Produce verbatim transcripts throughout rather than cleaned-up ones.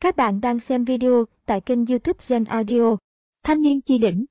Các bạn đang xem video tại kênh YouTube Gen Audio. Thanh niên chi đỉnh.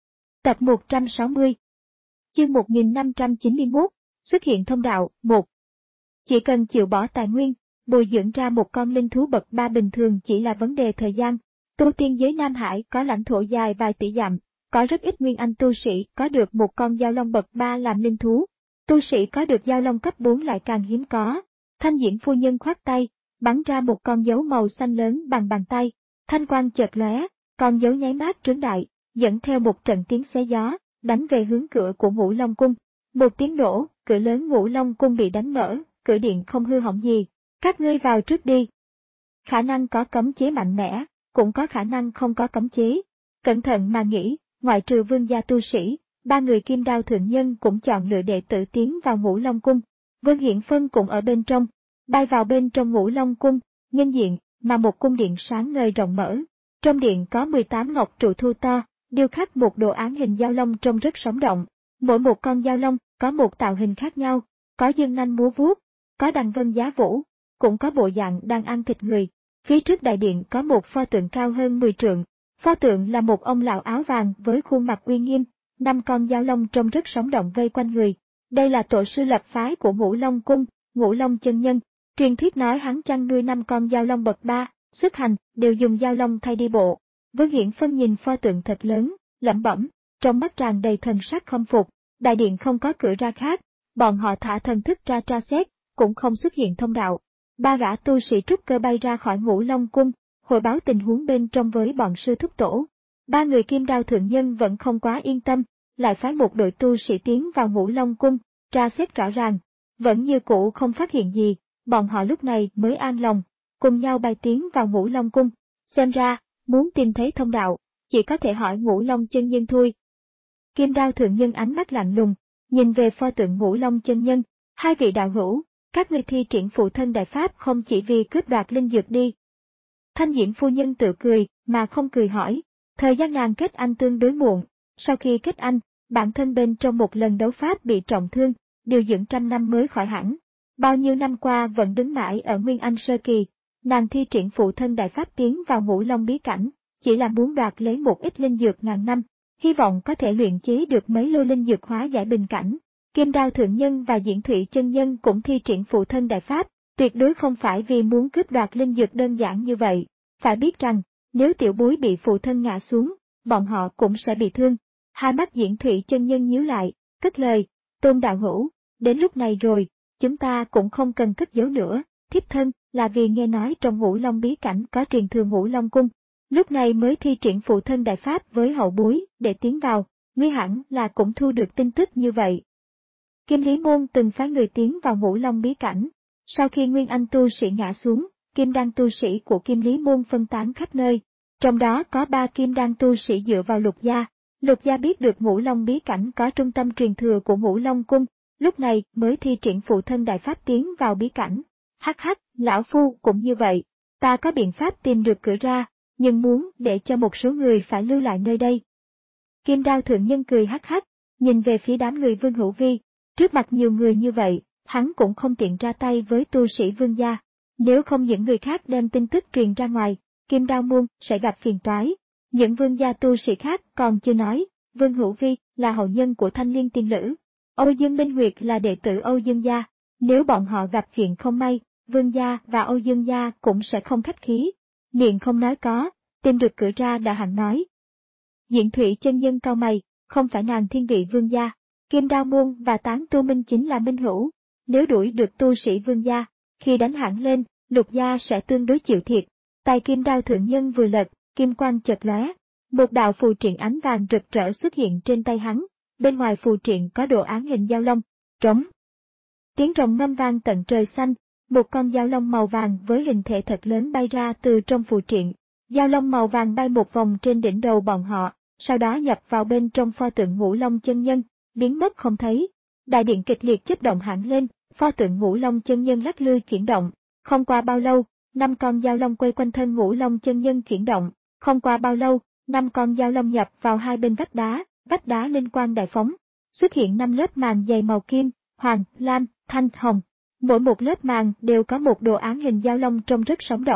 Tập một trăm sáu mươi. Chương một nghìn năm trăm chín mươi mốt. Xuất hiện thông đạo. một. Chỉ cần chịu bỏ tài nguyên, bồi dưỡng ra một con linh thú bậc ba bình thường chỉ là vấn đề thời gian. Tu tiên giới Nam Hải có lãnh thổ dài vài tỷ dặm, có rất ít nguyên anh tu sĩ có được một con dao long bậc ba làm linh thú. Tu sĩ có được dao long cấp bốn lại càng hiếm có. Thanh Diễn phu nhân khoát tay, bắn ra một con dấu màu xanh lớn bằng bàn tay, thanh quang chợt lóe, con dấu nháy mắt trướng đại, dẫn theo một trận tiếng xé gió, đánh về hướng cửa của Ngũ Long cung. Một tiếng nổ, cửa lớn Ngũ Long cung bị đánh mở, cửa điện không hư hỏng gì. Các ngươi vào trước đi. Khả năng có cấm chế mạnh mẽ, cũng có khả năng không có cấm chế. Cẩn thận mà nghĩ, ngoại trừ vương gia tu sĩ, ba người kim đao thượng nhân cũng chọn lựa đệ tử tiến vào Ngũ Long cung. Vương Hiển Phân cũng ở bên trong. Bay vào bên trong Ngũ Long cung, nghênh diện, mà một cung điện sáng ngời rộng mở. Trong điện có mười tám ngọc trụ thu to, điêu khắc một đồ án hình dao long trông rất sống động. Mỗi một con dao long có một tạo hình khác nhau, có dương nanh múa vuốt, có đằng vân giá vũ, cũng có bộ dạng đang ăn thịt người. Phía trước đại điện có một pho tượng cao hơn mười trượng. Pho tượng là một ông lão áo vàng với khuôn mặt uy nghiêm, năm con dao long trông rất sống động vây quanh người. Đây là tổ sư lập phái của Ngũ Long cung, Ngũ Long chân nhân. Truyền thuyết nói hắn chăn nuôi năm con dao long bậc ba, xuất hành, đều dùng dao long thay đi bộ. Vương Hiển Phân nhìn pho tượng thật lớn, lẩm bẩm, trong mắt tràn đầy thần sắc khâm phục. Đại điện không có cửa ra khác, bọn họ thả thần thức ra tra xét, cũng không xuất hiện thông đạo. Ba gã tu sĩ trúc cơ bay ra khỏi Ngũ Long cung, hồi báo tình huống bên trong với bọn sư thúc tổ. Ba người kim đao thượng nhân vẫn không quá yên tâm, lại phái một đội tu sĩ tiến vào Ngũ Long cung, tra xét rõ ràng, vẫn như cũ không phát hiện gì. Bọn họ lúc này mới an lòng, cùng nhau bay tiến vào Ngũ Long cung. Xem ra, muốn tìm thấy thông đạo, chỉ có thể hỏi Ngũ Long chân nhân thôi. Kim đao thượng nhân ánh mắt lạnh lùng, nhìn về pho tượng Ngũ Long chân nhân, hai vị đạo hữu, các ngươi thi triển phụ thân đại pháp không chỉ vì cướp đoạt linh dược đi. Thanh Diễn phu nhân tự cười, mà không cười hỏi, thời gian nàng kết anh tương đối muộn, sau khi kết anh, bản thân bên trong một lần đấu pháp bị trọng thương, điều dưỡng trăm năm mới khỏi hẳn. Bao nhiêu năm qua vẫn đứng mãi ở Nguyên Anh sơ kỳ, nàng thi triển phụ thân đại pháp tiến vào Ngũ Long bí cảnh, chỉ là muốn đoạt lấy một ít linh dược ngàn năm, hy vọng có thể luyện chế được mấy lô linh dược hóa giải bình cảnh. Kim đao thượng nhân và Diễn Thụy chân nhân cũng thi triển phụ thân đại pháp, tuyệt đối không phải vì muốn cướp đoạt linh dược đơn giản như vậy. Phải biết rằng, nếu tiểu bối bị phụ thân ngã xuống, bọn họ cũng sẽ bị thương. Hai mắt Diễn Thụy chân nhân nhíu lại, cất lời, Tôn đạo hữu, đến lúc này rồi. Chúng ta cũng không cần cất giấu nữa, thiếp thân là vì nghe nói trong Ngũ Long bí cảnh có truyền thừa Ngũ Long cung, lúc này mới thi triển phụ thân đại pháp với hậu bối để tiến vào, ngươi hẳn là cũng thu được tin tức như vậy. Kim Lý Môn từng phái người tiến vào Ngũ Long bí cảnh, sau khi Nguyên Anh tu sĩ ngã xuống, Kim Đan tu sĩ của Kim Lý Môn phân tán khắp nơi, trong đó có ba Kim Đan tu sĩ dựa vào Lục gia. Lục gia biết được Ngũ Long bí cảnh có trung tâm truyền thừa của Ngũ Long cung, lúc này mới thi triển phụ thân đại pháp tiến vào bí cảnh. Hắc hắc, lão phu cũng như vậy, ta có biện pháp tìm được cửa ra, nhưng muốn để cho một số người phải lưu lại nơi đây. Kim đao thượng nhân cười hắc hắc, nhìn về phía đám người Vương Hữu Vi, trước mặt nhiều người như vậy, hắn cũng không tiện ra tay với tu sĩ Vương gia, nếu không những người khác đem tin tức truyền ra ngoài, Kim đao môn sẽ gặp phiền toái. Những vương gia tu sĩ khác còn chưa nói, Vương Hữu Vi là hậu nhân của Thanh Liên tiên nữ. Âu Dương Minh Nguyệt là đệ tử Âu Dương gia, nếu bọn họ gặp chuyện không may, Vương gia và Âu Dương gia cũng sẽ không khách khí. Miệng không nói có, tìm được cửa ra đã hẳn nói. Diễn Thụy chân nhân cau mày, không phải nàng thiên vị Vương gia, Kim Đao môn và Tán Tu Minh chính là minh hữu, nếu đuổi được tu sĩ Vương gia, khi đánh hẳn lên, Lục gia sẽ tương đối chịu thiệt. Tay Kim Đao thượng nhân vừa lật, kim quang chợt lóe, một đạo phù triện ánh vàng rực rỡ xuất hiện trên tay hắn. Bên ngoài phù triện có đồ án hình dao long, trống. Tiếng rồng ngâm vang tận trời xanh, một con dao long màu vàng với hình thể thật lớn bay ra từ trong phù triện. Dao long màu vàng bay một vòng trên đỉnh đầu bọn họ, sau đó nhập vào bên trong pho tượng Ngũ Long chân nhân, biến mất không thấy. Đại điện kịch liệt chớp động hẳn lên, pho tượng Ngũ Long chân nhân lắc lư chuyển động. Không qua bao lâu, năm con dao long quay quanh thân Ngũ Long chân nhân chuyển động. Không qua bao lâu, năm con dao long nhập vào hai bên vách đá. Vách đá linh quang đại phóng, xuất hiện năm lớp màng dày màu kim, hoàng, lam, thanh, hồng. Mỗi một lớp màng đều có một đồ án hình dao long trông rất sống động.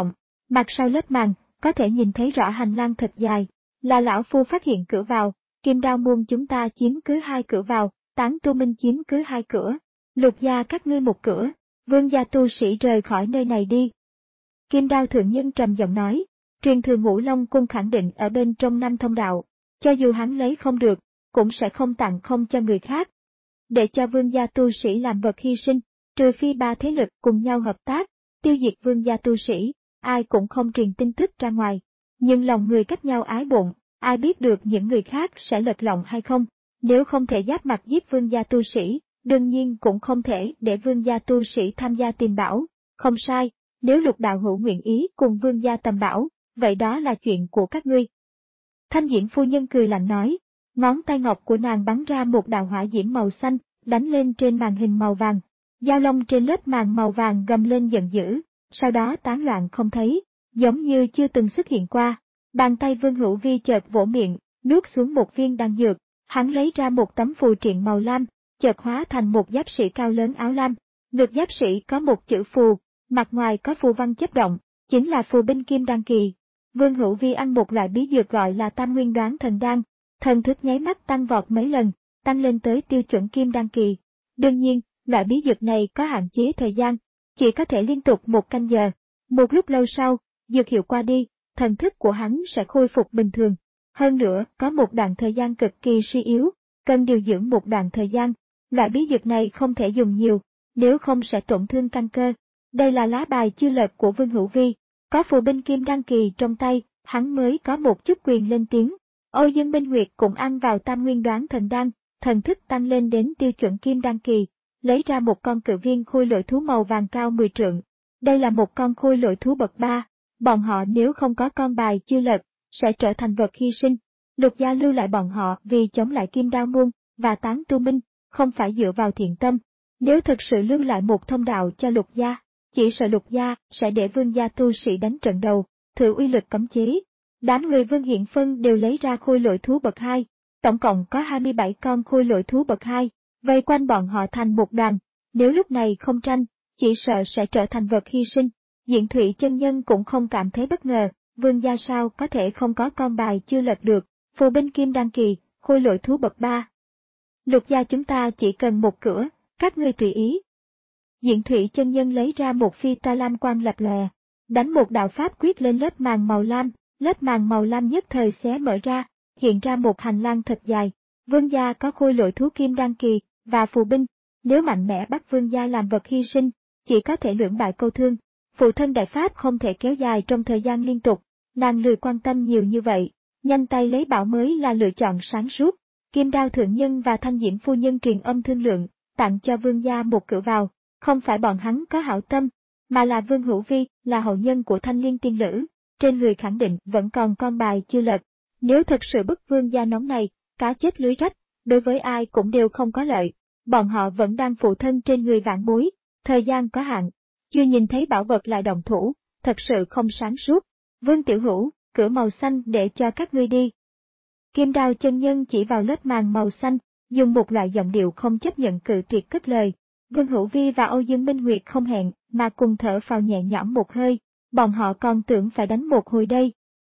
Mặt sau lớp màn, có thể nhìn thấy rõ hành lang thật dài, là lão phu phát hiện cửa vào, Kim Đao môn chúng ta chiếm cứ hai cửa vào, Tán Tu Minh chiếm cứ hai cửa, Lục gia các ngươi một cửa, Vương gia tu sĩ rời khỏi nơi này đi. Kim Đao thượng nhân trầm giọng nói, truyền thừa Ngũ Long cung khẳng định ở bên trong năm thông đạo, cho dù hắn lấy không được, cũng sẽ không tặng không cho người khác. Để cho vương gia tu sĩ làm vật hy sinh, trừ phi ba thế lực cùng nhau hợp tác, tiêu diệt vương gia tu sĩ, ai cũng không truyền tin tức ra ngoài. Nhưng lòng người cách nhau ái bụng, ai biết được những người khác sẽ lệch lòng hay không, nếu không thể giáp mặt giết vương gia tu sĩ, đương nhiên cũng không thể để vương gia tu sĩ tham gia tìm bảo. Không sai, nếu Lục đạo hữu nguyện ý cùng vương gia tầm bảo, vậy đó là chuyện của các ngươi. Thanh Diễm phu nhân cười lạnh nói, ngón tay ngọc của nàng bắn ra một đạo hỏa diễm màu xanh, đánh lên trên màn hình màu vàng. Dao long trên lớp màn màu vàng gầm lên giận dữ, sau đó tán loạn không thấy, giống như chưa từng xuất hiện qua. Bàn tay Vương Hữu Vi chợt vỗ miệng, nuốt xuống một viên đan dược, hắn lấy ra một tấm phù triện màu lam, chợt hóa thành một giáp sĩ cao lớn áo lam. Ngực giáp sĩ có một chữ phù, mặt ngoài có phù văn chớp động, chính là phù binh kim đan kỳ. Vương Hữu Vi ăn một loại bí dược gọi là Tam Nguyên Đoán Thần Đan, thần thức nháy mắt tăng vọt mấy lần, tăng lên tới tiêu chuẩn kim đan kỳ. Đương nhiên, loại bí dược này có hạn chế thời gian, chỉ có thể liên tục một canh giờ. Một lúc lâu sau, dược hiệu qua đi, thần thức của hắn sẽ khôi phục bình thường. Hơn nữa, có một đoạn thời gian cực kỳ suy yếu, cần điều dưỡng một đoạn thời gian. Loại bí dược này không thể dùng nhiều, nếu không sẽ tổn thương căn cơ. Đây là lá bài chưa lật của Vương Hữu Vi, có phù binh kim đan kỳ trong tay, hắn mới có một chút quyền lên tiếng. Âu Dương Minh Nguyệt cũng ăn vào Tam Nguyên Đoán Thần Đan, thần thức tăng lên đến tiêu chuẩn kim đan kỳ, lấy ra một con cự viên khôi lỗi thú màu vàng cao mười trượng. Đây là một con khôi lỗi thú bậc ba, bọn họ nếu không có con bài chưa lật, sẽ trở thành vật hy sinh. Lục gia lưu lại bọn họ vì chống lại Kim Đao môn và Tán Tu Minh, không phải dựa vào thiện tâm. Nếu thực sự lưu lại một thông đạo cho Lục gia, chỉ sợ Lục gia sẽ để vương gia tu sĩ đánh trận đầu, thử uy lực cấm chế. Đám người Vương Hiện Phân đều lấy ra khôi lỗi thú bậc hai, tổng cộng có hai mươi bảy con khôi lỗi thú bậc hai, vây quanh bọn họ thành một đoàn. Nếu lúc này không tranh, chỉ sợ sẽ trở thành vật hy sinh. Diện Thụy chân nhân cũng không cảm thấy bất ngờ, vương gia sao có thể không có con bài chưa lật được, phù binh kim đan kỳ, khôi lỗi thú bậc ba. Lục gia chúng ta chỉ cần một cửa, các ngươi tùy ý. Diện Thụy chân nhân lấy ra một phi ta lam quang lập lòe, đánh một đạo pháp quyết lên lớp màn màu lam, lớp màn màu lam nhất thời xé mở ra, hiện ra một hành lang thật dài. Vương gia có khôi lỗi thú kim đan kỳ và phù binh, nếu mạnh mẽ bắt vương gia làm vật hy sinh, chỉ có thể lưỡng bại câu thương. Phụ thân đại pháp không thể kéo dài trong thời gian liên tục, nàng lười quan tâm nhiều như vậy, nhanh tay lấy bảo mới là lựa chọn sáng suốt. Kim Đao thượng nhân và Thanh Diễm phu nhân truyền âm thương lượng, tặng cho vương gia một cửa vào, không phải bọn hắn có hảo tâm, mà là Vương Hữu Vi là hậu nhân của Thanh Liên tiên nữ, trên người khẳng định vẫn còn con bài chưa lật. Nếu thực sự bức vương gia nóng này, cá chết lưới rách, đối với ai cũng đều không có lợi. Bọn họ vẫn đang phụ thân trên người vạn bối, thời gian có hạn, chưa nhìn thấy bảo vật lại động thủ, thật sự không sáng suốt. Vương Tiểu Hữu, cửa màu xanh để cho các ngươi đi. Kim Đao chân nhân chỉ vào lớp màn màu xanh, dùng một loại giọng điệu không chấp nhận cự tuyệt cất lời. Vương Hữu Vi và Âu Dương Minh Nguyệt không hẹn mà cùng thở phào nhẹ nhõm một hơi, bọn họ còn tưởng phải đánh một hồi đây.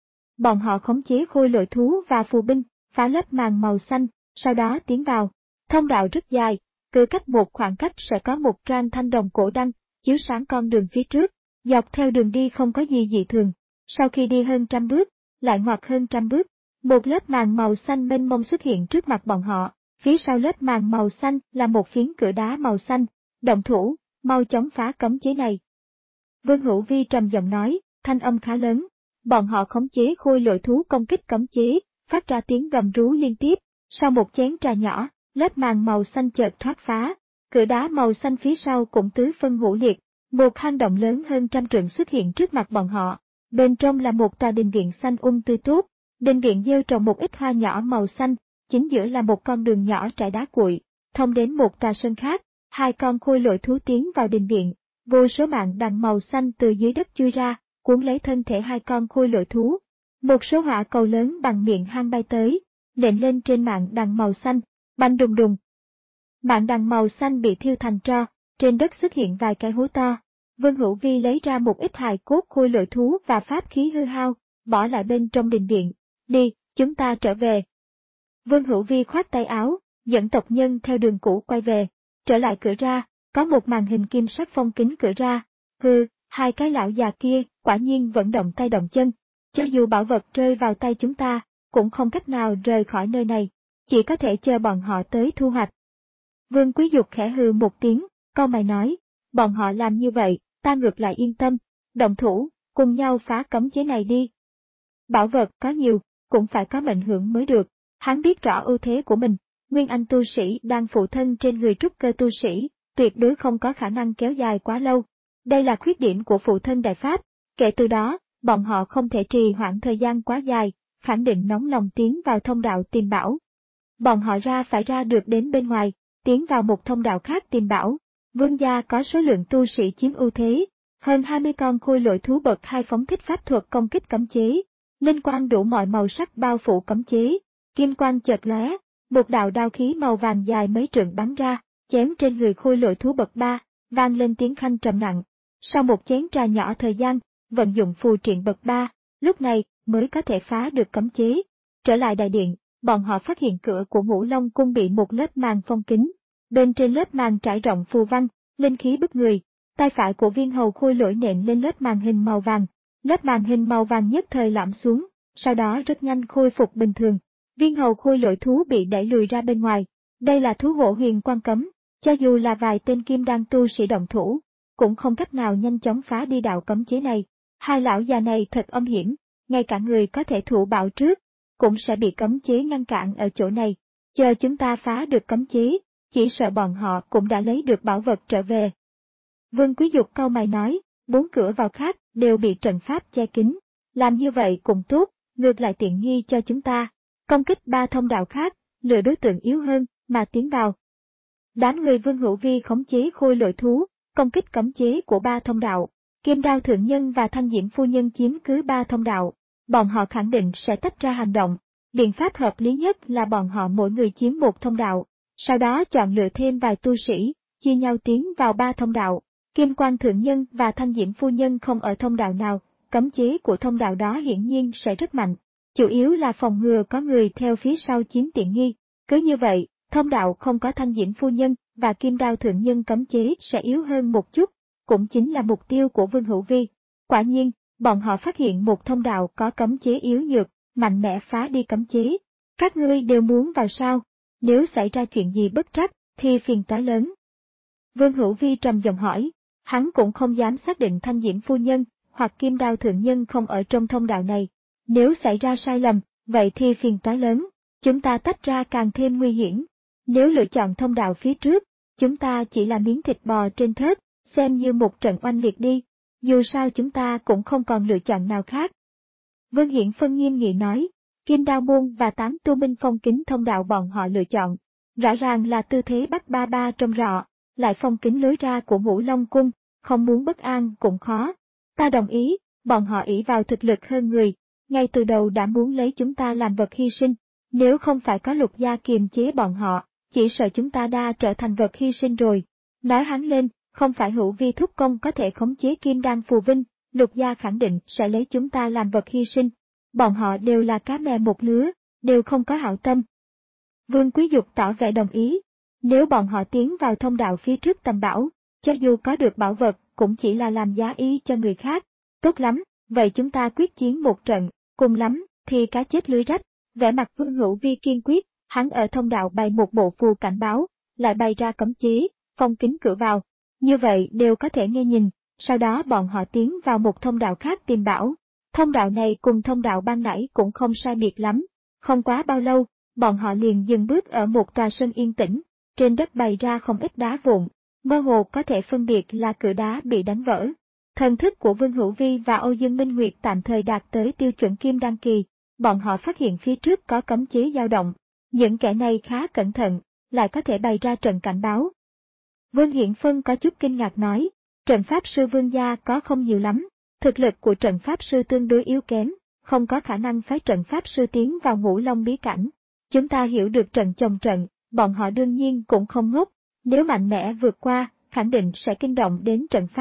Bọn họ khống chế khôi lỗi thú và phù binh, phá lớp màn màu xanh, sau đó tiến vào. Thông đạo rất dài, cứ cách một khoảng cách sẽ có một trang thanh đồng cổ đăng, chiếu sáng con đường phía trước, dọc theo đường đi không có gì dị thường. Sau khi đi hơn trăm bước, lại ngoặt hơn trăm bước, một lớp màn màu xanh mênh mông xuất hiện trước mặt bọn họ, phía sau lớp màn màu xanh là một phiến cửa đá màu xanh. Động thủ, mau chóng phá cấm chế này. Vương Hữu Vi trầm giọng nói, thanh âm khá lớn. Bọn họ khống chế khôi lỗi thú công kích cấm chế, phát ra tiếng gầm rú liên tiếp. Sau một chén trà nhỏ, lớp màn màu xanh chợt thoát phá, cửa đá màu xanh phía sau cũng tứ phân ngũ liệt, một hang động lớn hơn trăm trượng xuất hiện trước mặt bọn họ. Bên trong là một tòa đình viện xanh um tươi tốt, đình viện gieo trồng một ít hoa nhỏ màu xanh, chính giữa là một con đường nhỏ trải đá cuội, thông đến một tòa sân khác. Hai con khôi lỗi thú tiến vào đình viện, vô số mạng đằng màu xanh từ dưới đất chui ra, cuốn lấy thân thể hai con khôi lỗi thú. Một số hỏa cầu lớn bằng miệng hang bay tới, nện lên trên mạng đằng màu xanh, banh đùng đùng. Mạng đằng màu xanh bị thiêu thành tro, trên đất xuất hiện vài cái hố to. Vương Hữu Vi lấy ra một ít hài cốt khôi lỗi thú và pháp khí hư hao, bỏ lại bên trong đình viện. Đi, chúng ta trở về. Vương Hữu Vi khoát tay áo, dẫn tộc nhân theo đường cũ quay về. Trở lại cửa ra, có một màn hình kim sắc phong kín cửa ra. Hừ, hai cái lão già kia quả nhiên vẫn động tay động chân. Cho dù bảo vật rơi vào tay chúng ta, cũng không cách nào rời khỏi nơi này, chỉ có thể chờ bọn họ tới thu hoạch. Vương Quý Dục khẽ hừ một tiếng, cau mày nói, bọn họ làm như vậy, ta ngược lại yên tâm, động thủ, cùng nhau phá cấm chế này đi. Bảo vật có nhiều, cũng phải có mệnh hưởng mới được, hắn biết rõ ưu thế của mình, Nguyên Anh tu sĩ đang phụ thân trên người trúc cơ tu sĩ, tuyệt đối không có khả năng kéo dài quá lâu. Đây là khuyết điểm của phụ thân Đại Pháp, kể từ đó, bọn họ không thể trì hoãn thời gian quá dài, khẳng định nóng lòng tiến vào thông đạo tìm bảo. Bọn họ ra phải ra được đến bên ngoài, tiến vào một thông đạo khác tìm bảo. Vương gia có số lượng tu sĩ chiếm ưu thế, hơn hai mươi con khôi lỗi thú bậc hai phóng thích pháp thuật công kích cấm chế, linh quang đủ mọi màu sắc bao phủ cấm chế, kim quang chợt lóe, một đạo đao khí màu vàng dài mấy trượng bắn ra, chém trên người khôi lỗi thú bậc ba, vang lên tiếng khanh trầm nặng. Sau một chén trà nhỏ thời gian, vận dụng phù triện bậc ba, lúc này mới có thể phá được cấm chế. Trở lại đại điện, bọn họ phát hiện cửa của Ngũ Long cung bị một lớp màn phong kín. Bên trên lớp màn trải rộng phù văn, linh khí bức người, tay phải của viên hầu khôi lỗi nện lên lớp màn hình màu vàng. Lớp màn hình màu vàng nhất thời lõm xuống, sau đó rất nhanh khôi phục bình thường. Viên hầu khôi lỗi thú bị đẩy lùi ra bên ngoài. Đây là thú hộ huyền quan cấm, cho dù là vài tên kim đan tu sĩ động thủ, cũng không cách nào nhanh chóng phá đi đạo cấm chế này. Hai lão già này thật âm hiểm, ngay cả người có thể thụ bạo trước, cũng sẽ bị cấm chế ngăn cản ở chỗ này. Chờ chúng ta phá được cấm chế, chỉ sợ bọn họ cũng đã lấy được bảo vật trở về. Vương Quý Dục cau mày nói, bốn cửa vào khác đều bị trận pháp che kín, làm như vậy cũng tốt, ngược lại tiện nghi cho chúng ta. Công kích ba thông đạo khác, lựa đối tượng yếu hơn, mà tiến vào. Đám người Vương Hữu Vi khống chế khôi lỗi thú, công kích cấm chế của ba thông đạo. Kim Đao Thượng Nhân và Thanh Diễm Phu Nhân chiếm cứ ba thông đạo. Bọn họ khẳng định sẽ tách ra hành động. Biện pháp hợp lý nhất là bọn họ mỗi người chiếm một thông đạo, sau đó chọn lựa thêm vài tu sĩ, chia nhau tiến vào ba thông đạo. Kim Quan Thượng Nhân và Thanh Diễm Phu Nhân không ở thông đạo nào, cấm chế của thông đạo đó hiển nhiên sẽ rất mạnh. Chủ yếu là phòng ngừa có người theo phía sau chiếm tiện nghi. Cứ như vậy, thông đạo không có Thanh Diễm Phu Nhân và Kim Đao Thượng Nhân cấm chế sẽ yếu hơn một chút, cũng chính là mục tiêu của Vương Hữu Vi. Quả nhiên, bọn họ phát hiện một thông đạo có cấm chế yếu nhược, mạnh mẽ phá đi cấm chế. Các ngươi đều muốn vào sao? Nếu xảy ra chuyện gì bất trắc, thì phiền toái lớn. Vương Hữu Vi trầm giọng hỏi, hắn cũng không dám xác định Thanh Diễm Phu Nhân hoặc Kim Đao Thượng Nhân không ở trong thông đạo này. Nếu xảy ra sai lầm, vậy thì phiền toái lớn, chúng ta tách ra càng thêm nguy hiểm. Nếu lựa chọn thông đạo phía trước, chúng ta chỉ là miếng thịt bò trên thớt, xem như một trận oanh liệt đi, dù sao chúng ta cũng không còn lựa chọn nào khác. Vương Hiển Phân nghiêm nghị nói, Kim Đao Môn và tám tu minh phong kính thông đạo bọn họ lựa chọn, rõ ràng là tư thế bắt ba ba trong rọ, lại phong kính lối ra của Ngũ Long Cung, không muốn bất an cũng khó. Ta đồng ý, bọn họ ỷ vào thực lực hơn người, ngay từ đầu đã muốn lấy chúng ta làm vật hy sinh, nếu không phải có Lục gia kiềm chế bọn họ, chỉ sợ chúng ta đã trở thành vật hy sinh rồi. Nói hắn lên, không phải Hữu Vi thúc công có thể khống chế kim đan phù vinh, Lục gia khẳng định sẽ lấy chúng ta làm vật hy sinh. Bọn họ đều là cá mè một lứa, đều không có hảo tâm. Vương Quý Dục tỏ vẻ đồng ý. Nếu bọn họ tiến vào thông đạo phía trước tầm bảo, cho dù có được bảo vật, cũng chỉ là làm giá ý cho người khác. Tốt lắm, vậy chúng ta quyết chiến một trận, cùng lắm, thì cá chết lưới rách. Vẻ mặt Vương Hữu Vi kiên quyết, hắn ở thông đạo bày một bộ phù cảnh báo, lại bày ra cấm chế, phong kín cửa vào. Như vậy đều có thể nghe nhìn, sau đó bọn họ tiến vào một thông đạo khác tìm bảo. Thông đạo này cùng thông đạo ban nãy cũng không sai biệt lắm. Không quá bao lâu, bọn họ liền dừng bước ở một tòa sân yên tĩnh, trên đất bày ra không ít đá vụn, mơ hồ có thể phân biệt là cửa đá bị đánh vỡ. Thần thức của Vương Hữu Vi và Âu Dương Minh Nguyệt tạm thời đạt tới tiêu chuẩn kim đan kỳ, bọn họ phát hiện phía trước có cấm chế dao động. Những kẻ này khá cẩn thận, lại có thể bày ra trận cảnh báo. Vương Hiển Phân có chút kinh ngạc nói, trận pháp sư Vương gia có không nhiều lắm, thực lực của trận pháp sư tương đối yếu kém, không có khả năng phái trận pháp sư tiến vào Ngũ Long bí cảnh. Chúng ta hiểu được trận chồng trận, bọn họ đương nhiên cũng không ngốc, nếu mạnh mẽ vượt qua, khẳng định sẽ kinh động đến trận pháp,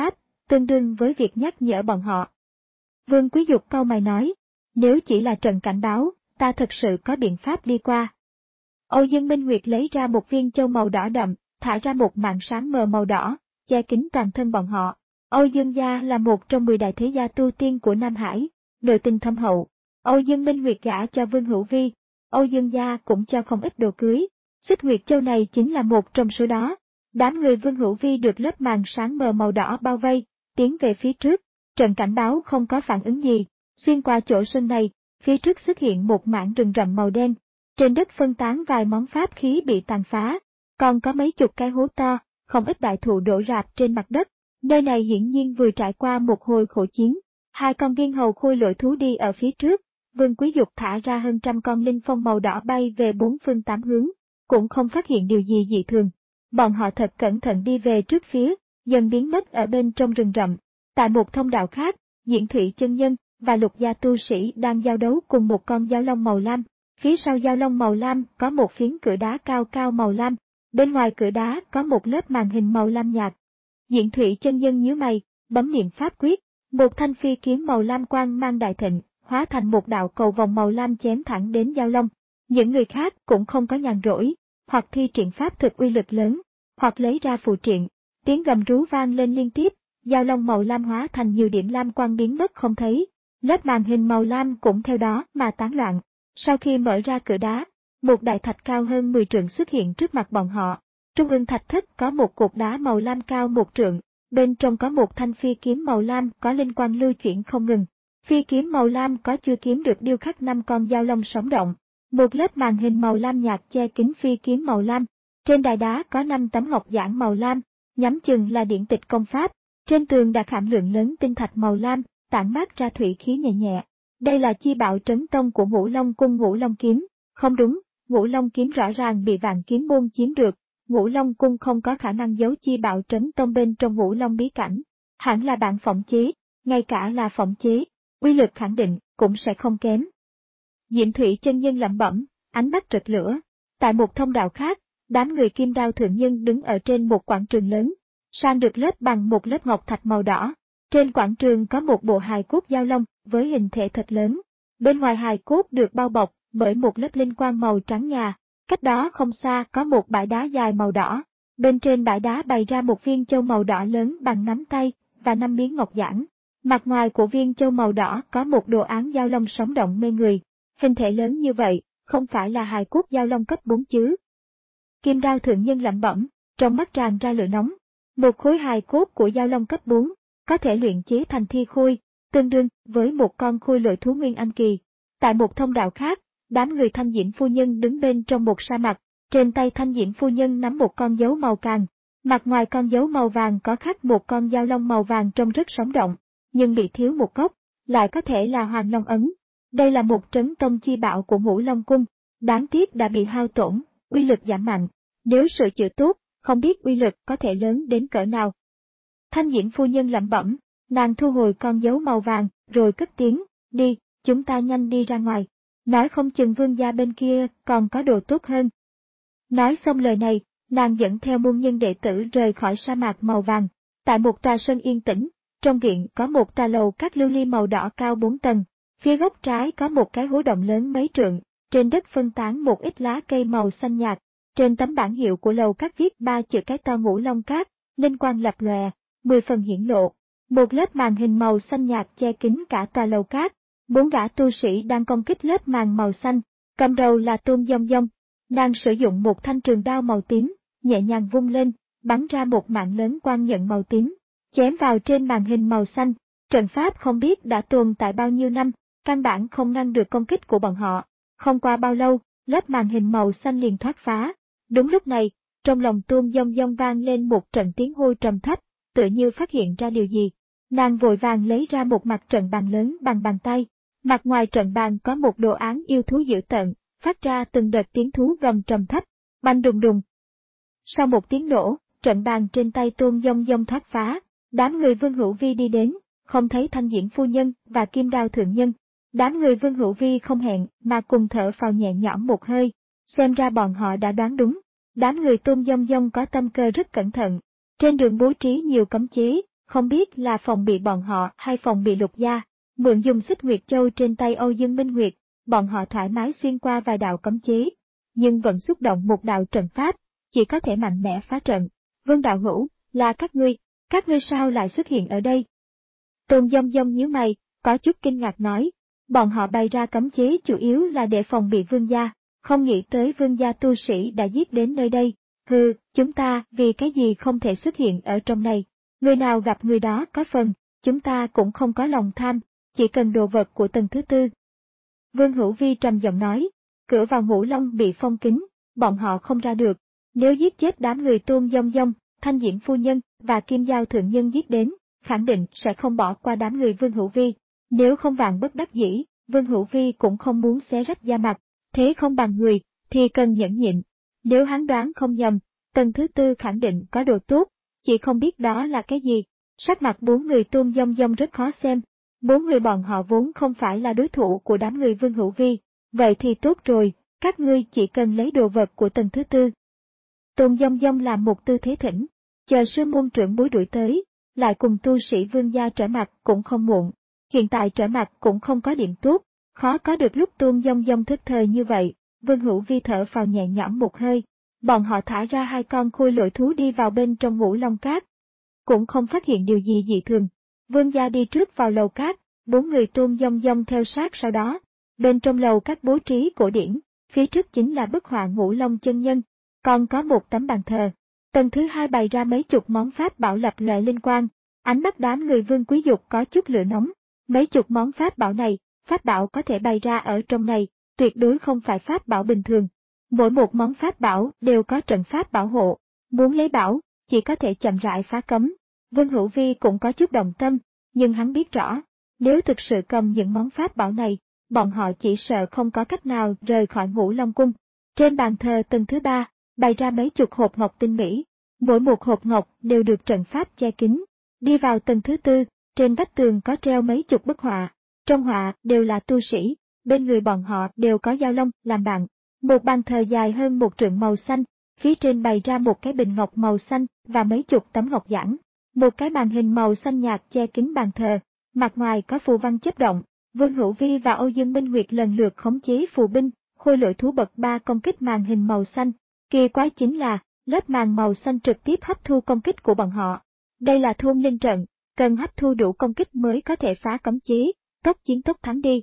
tương đương với việc nhắc nhở bọn họ. Vương Quý Dục cau mày nói, nếu chỉ là trận cảnh báo, ta thật sự có biện pháp đi qua. Âu Dương Minh Nguyệt lấy ra một viên châu màu đỏ đậm, thả ra một màn sáng mờ màu đỏ, che kín toàn thân bọn họ. Âu Dương gia là một trong mười đại thế gia tu tiên của Nam Hải, nội tình thâm hậu. Âu Dương Minh Nguyệt gả cho Vương Hữu Vi, Âu Dương gia cũng cho không ít đồ cưới. Xích Nguyệt Châu này chính là một trong số đó. Đám người Vương Hữu Vi được lớp màn sáng mờ màu đỏ bao vây, tiến về phía trước. Trận cảnh báo không có phản ứng gì. Xuyên qua chỗ sân này, phía trước xuất hiện một mảng rừng rậm màu đen. Trên đất phân tán vài món pháp khí bị tàn phá, còn có mấy chục cái hố to, không ít đại thụ đổ rạp trên mặt đất. Nơi này hiển nhiên vừa trải qua một hồi khổ chiến. Hai con viên hầu khôi lỗi thú đi ở phía trước, Vương Quý Dục thả ra hơn trăm con linh phong màu đỏ bay về bốn phương tám hướng, cũng không phát hiện điều gì dị thường. Bọn họ thật cẩn thận đi về trước phía, dần biến mất ở bên trong rừng rậm. Tại một thông đạo khác, Diễn Thụy chân nhân và Lục gia tu sĩ đang giao đấu cùng một con dao long màu lam. Phía sau dao long màu lam có một phiến cửa đá cao cao màu lam, bên ngoài cửa đá có một lớp màn hình màu lam nhạt. Diễn Thụy chân nhân nhíu mày, bấm niệm pháp quyết, một thanh phi kiếm màu lam quang mang đại thịnh, hóa thành một đạo cầu vòng màu lam chém thẳng đến dao long. Những người khác cũng không có nhàn rỗi, hoặc thi triển pháp thực uy lực lớn, hoặc lấy ra phù triện. Tiếng gầm rú vang lên liên tiếp, dao long màu lam hóa thành nhiều điểm lam quang biến mất không thấy, lớp màn hình màu lam cũng theo đó mà tán loạn. Sau khi mở ra cửa đá, một đại thạch cao hơn mười trượng xuất hiện trước mặt bọn họ. Trung ương thạch thất có một cột đá màu lam cao một trượng, bên trong có một thanh phi kiếm màu lam có linh quang lưu chuyển không ngừng. Phi kiếm màu lam có chuôi kiếm được điêu khắc năm con dao long sống động. Một lớp màn hình màu lam nhạt che kín phi kiếm màu lam. Trên đài đá có năm tấm ngọc giản màu lam, nhắm chừng là điển tịch công pháp. Trên tường đặt hàm lượng lớn tinh thạch màu lam, tản mát ra thủy khí nhẹ nhẹ. Đây là chi bảo trấn tông của Ngũ Long cung Ngũ Long kiếm. Không đúng, Ngũ Long kiếm rõ ràng bị Vạn Kiếm môn chiếm được. Ngũ Long cung không có khả năng giấu chi bảo trấn tông bên trong Ngũ Long bí cảnh. Hẳn là bản phỏng chế, ngay cả là phỏng chế, uy lực khẳng định cũng sẽ không kém. Diệm Thụy chân nhân lẩm bẩm, ánh mắt rực lửa. Tại một thông đạo khác, đám người Kim Đao thượng nhân đứng ở trên một quảng trường lớn, san được lớp bằng một lớp ngọc thạch màu đỏ. Trên quảng trường có một bộ hài cốt dao long với hình thể thật lớn. Bên ngoài hài cốt được bao bọc bởi một lớp linh quang màu trắng ngà. Cách đó không xa có một bãi đá dài màu đỏ. Bên trên bãi đá bày ra một viên châu màu đỏ lớn bằng nắm tay và năm miếng ngọc giản. Mặt ngoài của viên châu màu đỏ có một đồ án dao long sống động mê người. Hình thể lớn như vậy, không phải là hài cốt dao long cấp bốn chứ? Kim Đao thượng nhân lẩm bẩm, trong mắt tràn ra lửa nóng. Một khối hài cốt của dao long cấp bốn, có thể luyện chế thành thi khôi, tương đương với một con khôi lỗi thú nguyên anh kỳ. Tại một thông đạo khác, đám người Thanh Diễm phu nhân đứng bên trong một sa mạc, trên tay Thanh Diễm phu nhân nắm một con dấu màu càng. Mặt ngoài con dấu màu vàng có khắc một con dao long màu vàng trông rất sống động, nhưng bị thiếu một góc, lại có thể là Hoàng Long ấn. Đây là một trấn tông chi bảo của Ngũ Long cung, đáng tiếc đã bị hao tổn, uy lực giảm mạnh. Nếu sửa chữa tốt, không biết uy lực có thể lớn đến cỡ nào. Thanh Diễm phu nhân lẩm bẩm, nàng thu hồi con dấu màu vàng, rồi cất tiếng, đi, chúng ta nhanh đi ra ngoài. Nói không chừng vương gia bên kia còn có đồ tốt hơn. Nói xong lời này, nàng dẫn theo môn nhân đệ tử rời khỏi sa mạc màu vàng. Tại một tòa sân yên tĩnh, trong viện có một tòa lầu các lưu ly màu đỏ cao bốn tầng. Phía góc trái có một cái hố động lớn mấy trượng, trên đất phân tán một ít lá cây màu xanh nhạt. Trên tấm bảng hiệu của lầu các viết ba chữ cái to Ngũ Long Các, linh quang lập lòe, mười phần hiển lộ. Một lớp màn hình màu xanh nhạt che kín cả tòa lầu các. Bốn gã tu sĩ đang công kích lớp màn màu xanh, cầm đầu là Tôn Dông Dông. Nàng sử dụng một thanh trường đao màu tím, nhẹ nhàng vung lên, bắn ra một mạng lớn quang nhận màu tím, chém vào trên màn hình màu xanh. Trận pháp không biết đã tồn tại bao nhiêu năm, căn bản không ngăn được công kích của bọn họ. Không qua bao lâu, lớp màn hình màu xanh liền thoát phá. Đúng lúc này, trong lòng Tôn Dông Dông vang lên một trận tiếng hô trầm thấp, tựa như phát hiện ra điều gì. Nàng vội vàng lấy ra một mặt trận bàn lớn bằng bàn tay. Mặt ngoài trận bàn có một đồ án yêu thú dữ tợn, phát ra từng đợt tiếng thú gầm trầm thấp, banh đùng đùng. Sau một tiếng nổ, trận bàn trên tay Tôn Dông Dông thoát phá, đám người Vương Hữu Vi đi đến, không thấy Thanh Diễm phu nhân và Kim Đao thượng nhân. Đám người Vương Hữu Vi không hẹn mà cùng thở phào nhẹ nhõm một hơi, xem ra bọn họ đã đoán đúng. Đám người Tôn Dông Dông có tâm cơ rất cẩn thận, trên đường bố trí nhiều cấm chế, không biết là phòng bị bọn họ hay phòng bị Lục gia. Mượn dùng xích Nguyệt Châu trên tay Âu Dương Minh Nguyệt, bọn họ thoải mái xuyên qua vài đạo cấm chế, nhưng vẫn xúc động một đạo trận pháp, chỉ có thể mạnh mẽ phá trận. Vương đạo hữu, là các ngươi, các ngươi sao lại xuất hiện ở đây? Tôn Dông Dông nhíu mày, có chút kinh ngạc nói, bọn họ bày ra cấm chế chủ yếu là để phòng bị vương gia, không nghĩ tới vương gia tu sĩ đã giết đến nơi đây. Hừ, chúng ta vì cái gì không thể xuất hiện ở trong này, người nào gặp người đó có phần, chúng ta cũng không có lòng tham, chỉ cần đồ vật của tầng thứ tư. Vương Hữu Vi trầm giọng nói, cửa vào Ngũ Long bị phong kín, bọn họ không ra được, nếu giết chết đám người Tôn Dông Dông, Thanh Diễm phu nhân và Kim Giao thượng nhân giết đến, khẳng định sẽ không bỏ qua đám người Vương Hữu Vi. Nếu không vạn bất đắc dĩ, Vương Hữu Vi cũng không muốn xé rách da mặt, thế không bằng người, thì cần nhẫn nhịn. Nếu hắn đoán không nhầm, tầng thứ tư khẳng định có đồ tốt, chỉ không biết đó là cái gì. Sắc mặt bốn người Tôn Dông Dông rất khó xem, bốn người bọn họ vốn không phải là đối thủ của đám người Vương Hữu Vi, vậy thì tốt rồi, các ngươi chỉ cần lấy đồ vật của tầng thứ tư. Tôn Dông Dông làm một tư thế thỉnh, chờ sư môn trưởng bối đuổi tới, lại cùng tu sĩ vương gia trở mặt cũng không muộn. Hiện tại trở mặt cũng không có điểm tốt, khó có được lúc Tôn Dông Dông thức thời như vậy. Vương Hữu Vi thở phào nhẹ nhõm một hơi, bọn họ thả ra hai con khôi lỗi thú đi vào bên trong Ngũ Long Cát, cũng không phát hiện điều gì dị thường. Vương gia đi trước vào lầu cát, bốn người Tôn Dông Dông theo sát sau đó. Bên trong lầu cát bố trí cổ điển, phía trước chính là bức họa Ngũ Long chân nhân, còn có một tấm bàn thờ. Tầng thứ hai bày ra mấy chục món pháp bảo lập lòe linh quang, ánh mắt đám người Vương Quý Dục có chút lửa nóng. Mấy chục món pháp bảo này, pháp bảo có thể bày ra ở trong này, tuyệt đối không phải pháp bảo bình thường. Mỗi một món pháp bảo đều có trận pháp bảo hộ, muốn lấy bảo, chỉ có thể chậm rãi phá cấm. Vương Hữu Vi cũng có chút động tâm, nhưng hắn biết rõ, nếu thực sự cầm những món pháp bảo này, bọn họ chỉ sợ không có cách nào rời khỏi Ngũ Long Cung. Trên bàn thờ tầng thứ ba, bày ra mấy chục hộp ngọc tinh mỹ, mỗi một hộp ngọc đều được trận pháp che kín. Đi vào tầng thứ tư, trên vách tường có treo mấy chục bức họa, trong họa đều là tu sĩ, bên người bọn họ đều có dao long làm bạn. Một bàn thờ dài hơn một trượng màu xanh, phía trên bày ra một cái bình ngọc màu xanh và mấy chục tấm ngọc giản. Một cái màn hình màu xanh nhạt che kín bàn thờ, mặt ngoài có phù văn chớp động. Vương Hữu Vi và Âu Dương Minh Nguyệt lần lượt khống chế phù binh, khôi lỗi thú bậc ba công kích màn hình màu xanh. Kỳ quái chính là, lớp màn màu xanh trực tiếp hấp thu công kích của bọn họ. Đây là thôn linh trận, cần hấp thu đủ công kích mới có thể phá cấm chế, tốc chiến tốc thắng đi.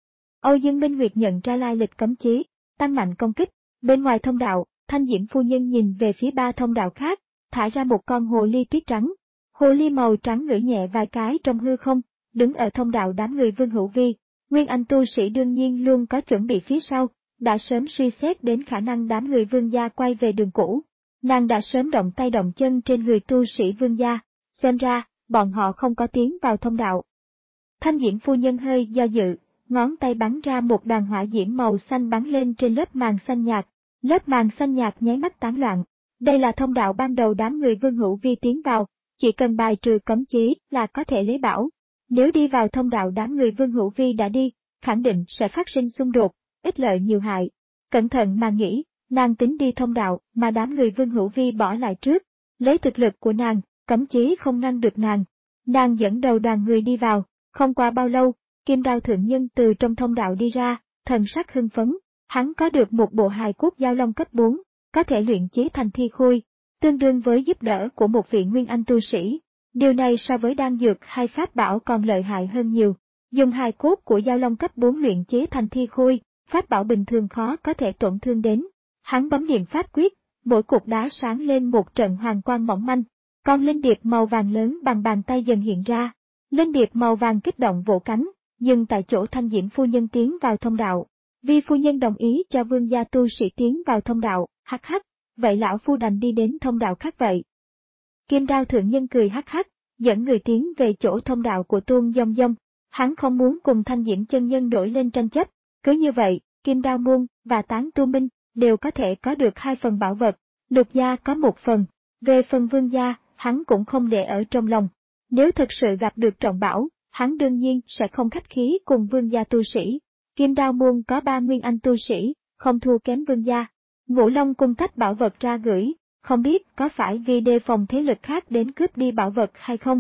Âu Dương Minh Nguyệt nhận ra lai lịch cấm chế, tăng mạnh công kích. Bên ngoài thông đạo, Thanh Diễm phu nhân nhìn về phía ba thông đạo khác, thả ra một con hồ ly tuyết trắng. Hồ ly màu trắng ngửi nhẹ vài cái trong hư không, đứng ở thông đạo đám người Vương Hữu Vi. Nguyên Anh tu sĩ đương nhiên luôn có chuẩn bị phía sau, đã sớm suy xét đến khả năng đám người Vương gia quay về đường cũ. Nàng đã sớm động tay động chân trên người tu sĩ Vương gia, xem ra, bọn họ không có tiến vào thông đạo. Thanh Diễm phu nhân hơi do dự, ngón tay bắn ra một đoàn hỏa diễm màu xanh bắn lên trên lớp màn xanh nhạt, lớp màn xanh nhạt nháy mắt tán loạn. Đây là thông đạo ban đầu đám người Vương Hữu Vi tiến vào, chỉ cần bài trừ cấm chế là có thể lấy bảo. Nếu đi vào thông đạo đám người Vương Hữu Vi đã đi, khẳng định sẽ phát sinh xung đột, ít lợi nhiều hại. Cẩn thận mà nghĩ, nàng tính đi thông đạo mà đám người Vương Hữu Vi bỏ lại trước, lấy thực lực của nàng, cấm chế không ngăn được nàng. Nàng dẫn đầu đoàn người đi vào, không qua bao lâu, Kim Đao thượng nhân từ trong thông đạo đi ra, thần sắc hưng phấn, hắn có được một bộ hài cốt giao long cấp bốn, có thể luyện chế thành thi khôi, tương đương với giúp đỡ của một vị nguyên anh tu sĩ. Điều này so với đan dược hay pháp bảo còn lợi hại hơn nhiều. Dùng hài cốt của giao long cấp bốn luyện chế thành thi khôi, pháp bảo bình thường khó có thể tổn thương đến. Hắn bấm niệm pháp quyết, mỗi cục đá sáng lên một trận hoàng quang mỏng manh. Con linh điệp màu vàng lớn bằng bàn tay dần hiện ra. Linh điệp màu vàng kích động vỗ cánh, nhưng tại chỗ Thanh Diễm phu nhân tiến vào thông đạo. Vi phu nhân đồng ý cho vương gia tu sĩ tiến vào thông đạo, hắc hắc, vậy lão phu đành đi đến thông đạo khác vậy. Kim Đao thượng nhân cười hắc hắc, dẫn người tiến về chỗ thông đạo của Tôn Dông Dông. Hắn không muốn cùng Thanh Diễm chân nhân nổi lên tranh chấp, cứ như vậy, Kim Đao môn và Tán Tu Minh đều có thể có được hai phần bảo vật, Lục gia có một phần. Về phần vương gia, hắn cũng không để ở trong lòng. Nếu thực sự gặp được trọng bảo, hắn đương nhiên sẽ không khách khí cùng vương gia tu sĩ. Kim Đao môn có ba nguyên anh tu sĩ, không thua kém vương gia. Ngũ Long cung tách bảo vật ra gửi, không biết có phải vì đề phòng thế lực khác đến cướp đi bảo vật hay không.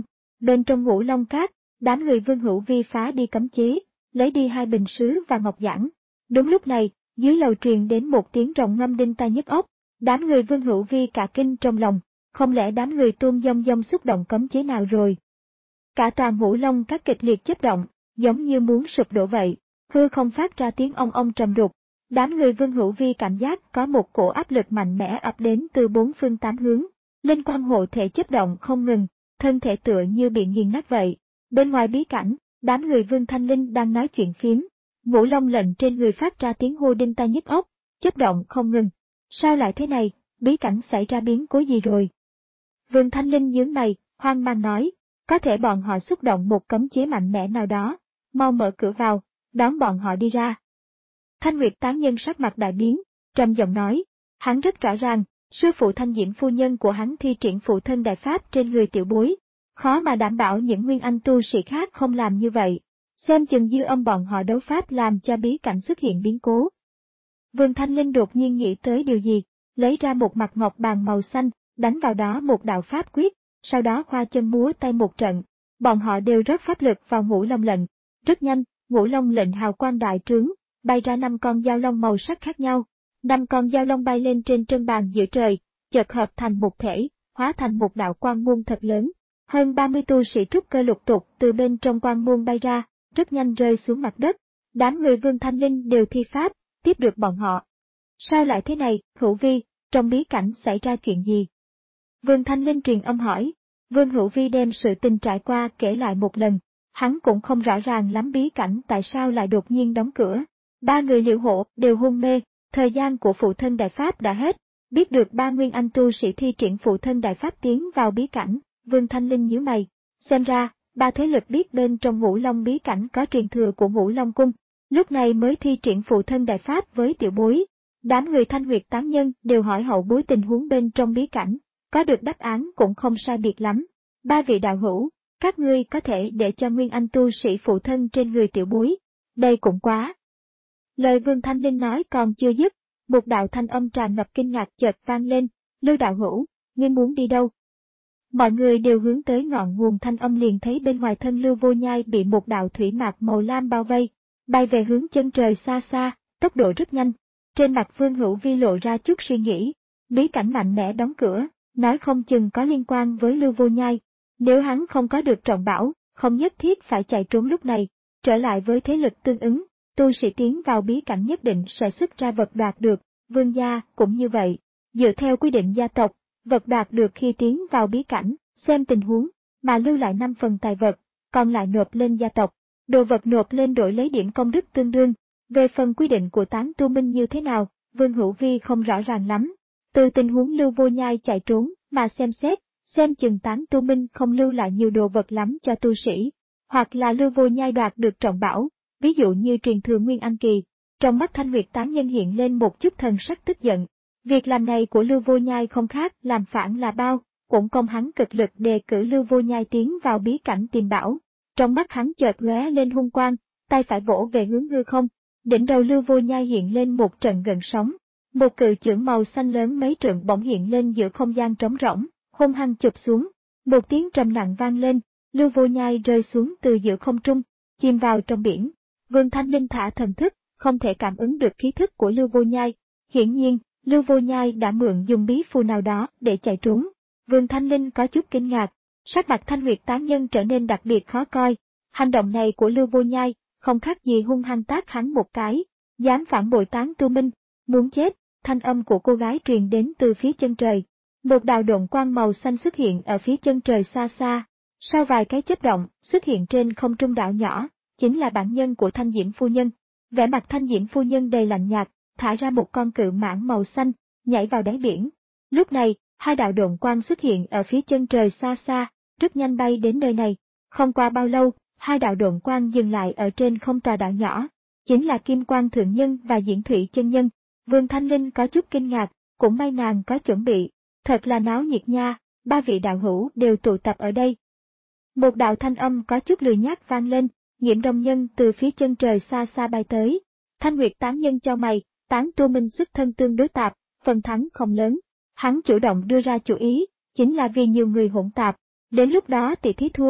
Bên trong Ngũ Long Các, đám người Vương Hữu Vi phá đi cấm chế, lấy đi hai bình sứ và ngọc giản. Đúng lúc này, dưới lầu truyền đến một tiếng rồng ngâm đinh tai nhức óc, đám người Vương Hữu Vi cả kinh trong lòng, không lẽ đám người Tôn Dông Dông xúc động cấm chế nào rồi? Cả toàn Ngũ Long Các kịch liệt chớp động, giống như muốn sụp đổ vậy, hư không phát ra tiếng ong ong trầm đục. Đám người Vương Hữu Vi cảm giác có một cổ áp lực mạnh mẽ ập đến từ bốn phương tám hướng, linh quang hộ thể chớp động không ngừng, thân thể tựa như bị nghiền nát vậy. Bên ngoài bí cảnh, đám người Vương Thanh Linh đang nói chuyện phiếm, Ngũ Long lệnh trên người phát ra tiếng hô đinh tai nhức óc, chớp động không ngừng. Sao lại thế này, bí cảnh xảy ra biến cố gì rồi? Vương Thanh Linh nhướng mày, hoang mang nói, có thể bọn họ xúc động một cấm chế mạnh mẽ nào đó, mau mở cửa vào, đón bọn họ đi ra. Thanh Nguyệt tán nhân sắc mặt đại biến, trầm giọng nói, hắn rất rõ ràng, sư phụ Thanh Diễm phu nhân của hắn thi triển phụ thân đại pháp trên người tiểu bối, khó mà đảm bảo những nguyên anh tu sĩ khác không làm như vậy, xem chừng dư âm bọn họ đấu pháp làm cho bí cảnh xuất hiện biến cố. Vương Thanh Linh đột nhiên nghĩ tới điều gì, lấy ra một mặt ngọc bàn màu xanh, đánh vào đó một đạo pháp quyết, sau đó khoa chân múa tay một trận, bọn họ đều rót pháp lực vào Ngũ Long lệnh. Rất nhanh, Ngũ Long lệnh hào quang đại trướng, bay ra năm con dao long màu sắc khác nhau. Năm con dao long bay lên trên trân bàn giữa trời, chợt hợp thành một thể, hóa thành một đạo quang môn thật lớn. Hơn ba mươi tu sĩ trúc cơ lục tục từ bên trong quang môn bay ra, rất nhanh rơi xuống mặt đất. Đám người Vương Thanh Linh đều thi pháp, tiếp được bọn họ. Sao lại thế này, Hữu Vi, trong bí cảnh xảy ra chuyện gì? Vương Thanh Linh truyền âm hỏi. Vương Hữu Vi đem sự tình trải qua kể lại một lần, hắn cũng không rõ ràng lắm bí cảnh tại sao lại đột nhiên đóng cửa. Ba người Liễu Hộ đều hôn mê, thời gian của phụ thân đại pháp đã hết, biết được ba nguyên anh tu sĩ thi triển phụ thân đại pháp tiến vào bí cảnh, Vương Thanh Linh nhíu mày, xem ra, ba thế lực biết bên trong Ngũ Long bí cảnh có truyền thừa của Ngũ Long cung, lúc này mới thi triển phụ thân đại pháp với tiểu bối. Đám người Thanh Nguyệt tán nhân đều hỏi hậu bối tình huống bên trong bí cảnh, có được đáp án cũng không sai biệt lắm. Ba vị đạo hữu, các ngươi có thể để cho nguyên anh tu sĩ phụ thân trên người tiểu bối, đây cũng quá. Lời Vương Thanh Linh nói còn chưa dứt, một đạo thanh âm tràn ngập kinh ngạc chợt vang lên, Lưu đạo hữu, ngươi muốn đi đâu? Mọi người đều hướng tới ngọn nguồn thanh âm liền thấy bên ngoài thân Lưu Vô Nhai bị một đạo thủy mạc màu lam bao vây, bay về hướng chân trời xa xa, tốc độ rất nhanh. Trên mặt Vương Hữu Vi lộ ra chút suy nghĩ, bí cảnh mạnh mẽ đóng cửa, nói không chừng có liên quan với Lưu Vô Nhai. Nếu hắn không có được trọng bảo, không nhất thiết phải chạy trốn lúc này, trở lại với thế lực tương ứng, tu sĩ tiến vào bí cảnh nhất định sẽ xuất ra vật đoạt được, Vương gia cũng như vậy. Dựa theo quy định gia tộc, vật đoạt được khi tiến vào bí cảnh, xem tình huống, mà lưu lại năm phần tài vật, còn lại nộp lên gia tộc, đồ vật nộp lên đổi lấy điểm công đức tương đương. Về phần quy định của Tán Tu Minh như thế nào, Vương Hữu Vi không rõ ràng lắm. Từ tình huống Lưu Vô Nhai chạy trốn, mà xem xét, xem chừng Tán Tu Minh không lưu lại nhiều đồ vật lắm cho tu sĩ, hoặc là Lưu Vô Nhai đoạt được trọng bảo, ví dụ như truyền thừa Nguyên Anh Kỳ. Trong mắt Thanh Nguyệt tán nhân hiện lên một chút thần sắc tức giận. Việc làm này của Lưu Vô Nhai không khác làm phản là bao, cũng công hắn cực lực đề cử Lưu Vô Nhai tiến vào bí cảnh tìm bảo. Trong mắt hắn chợt lóe lên hung quang, tay phải vỗ về hướng hư không. Đỉnh đầu Lưu Vô Nhai hiện lên một trận gần sóng, một cự chưởng màu xanh lớn mấy trượng bỗng hiện lên giữa không gian trống rỗng, hung hăng chụp xuống, một tiếng trầm nặng vang lên, Lưu Vô Nhai rơi xuống từ giữa không trung, chìm vào trong biển. Vương Thanh Linh thả thần thức, không thể cảm ứng được khí thức của Lưu Vô Nhai. Hiển nhiên, Lưu Vô Nhai đã mượn dùng bí phù nào đó để chạy trốn. Vương Thanh Linh có chút kinh ngạc, sắc mặt Thanh Nguyệt tán nhân trở nên đặc biệt khó coi. Hành động này của Lưu Vô Nhai không khác gì hung hăng tát hắn một cái, dám phản bội Tán Tu Minh, muốn chết. Thanh âm của cô gái truyền đến từ phía chân trời. Một đạo độn quang màu xanh xuất hiện ở phía chân trời xa xa. Sau vài cái chớp động, xuất hiện trên không trung đảo nhỏ, chính là bản nhân của Thanh Diễm phu nhân. Vẻ mặt Thanh Diễm phu nhân đầy lạnh nhạt, thả ra một con cự mãng màu xanh, nhảy vào đáy biển. Lúc này, hai đạo độn quang xuất hiện ở phía chân trời xa xa, rất nhanh bay đến nơi này. Không qua bao lâu, hai đạo độn quang dừng lại ở trên không tòa đảo nhỏ, chính là Kim Quang Thượng Nhân và Diễn Thủy Chân Nhân. Vương Thanh Linh có chút kinh ngạc, cũng may nàng có chuẩn bị, thật là náo nhiệt nha, ba vị đạo hữu đều tụ tập ở đây. Một đạo thanh âm có chút lười nhác vang lên, Nghiễm Đông Nhân từ phía chân trời xa xa bay tới. Thanh Nguyệt tán nhân cho mày, Tán Tu Minh xuất thân tương đối tạp, phần thắng không lớn, hắn chủ động đưa ra chủ ý, chính là vì nhiều người hỗn tạp, đến lúc đó tỷ thí thua,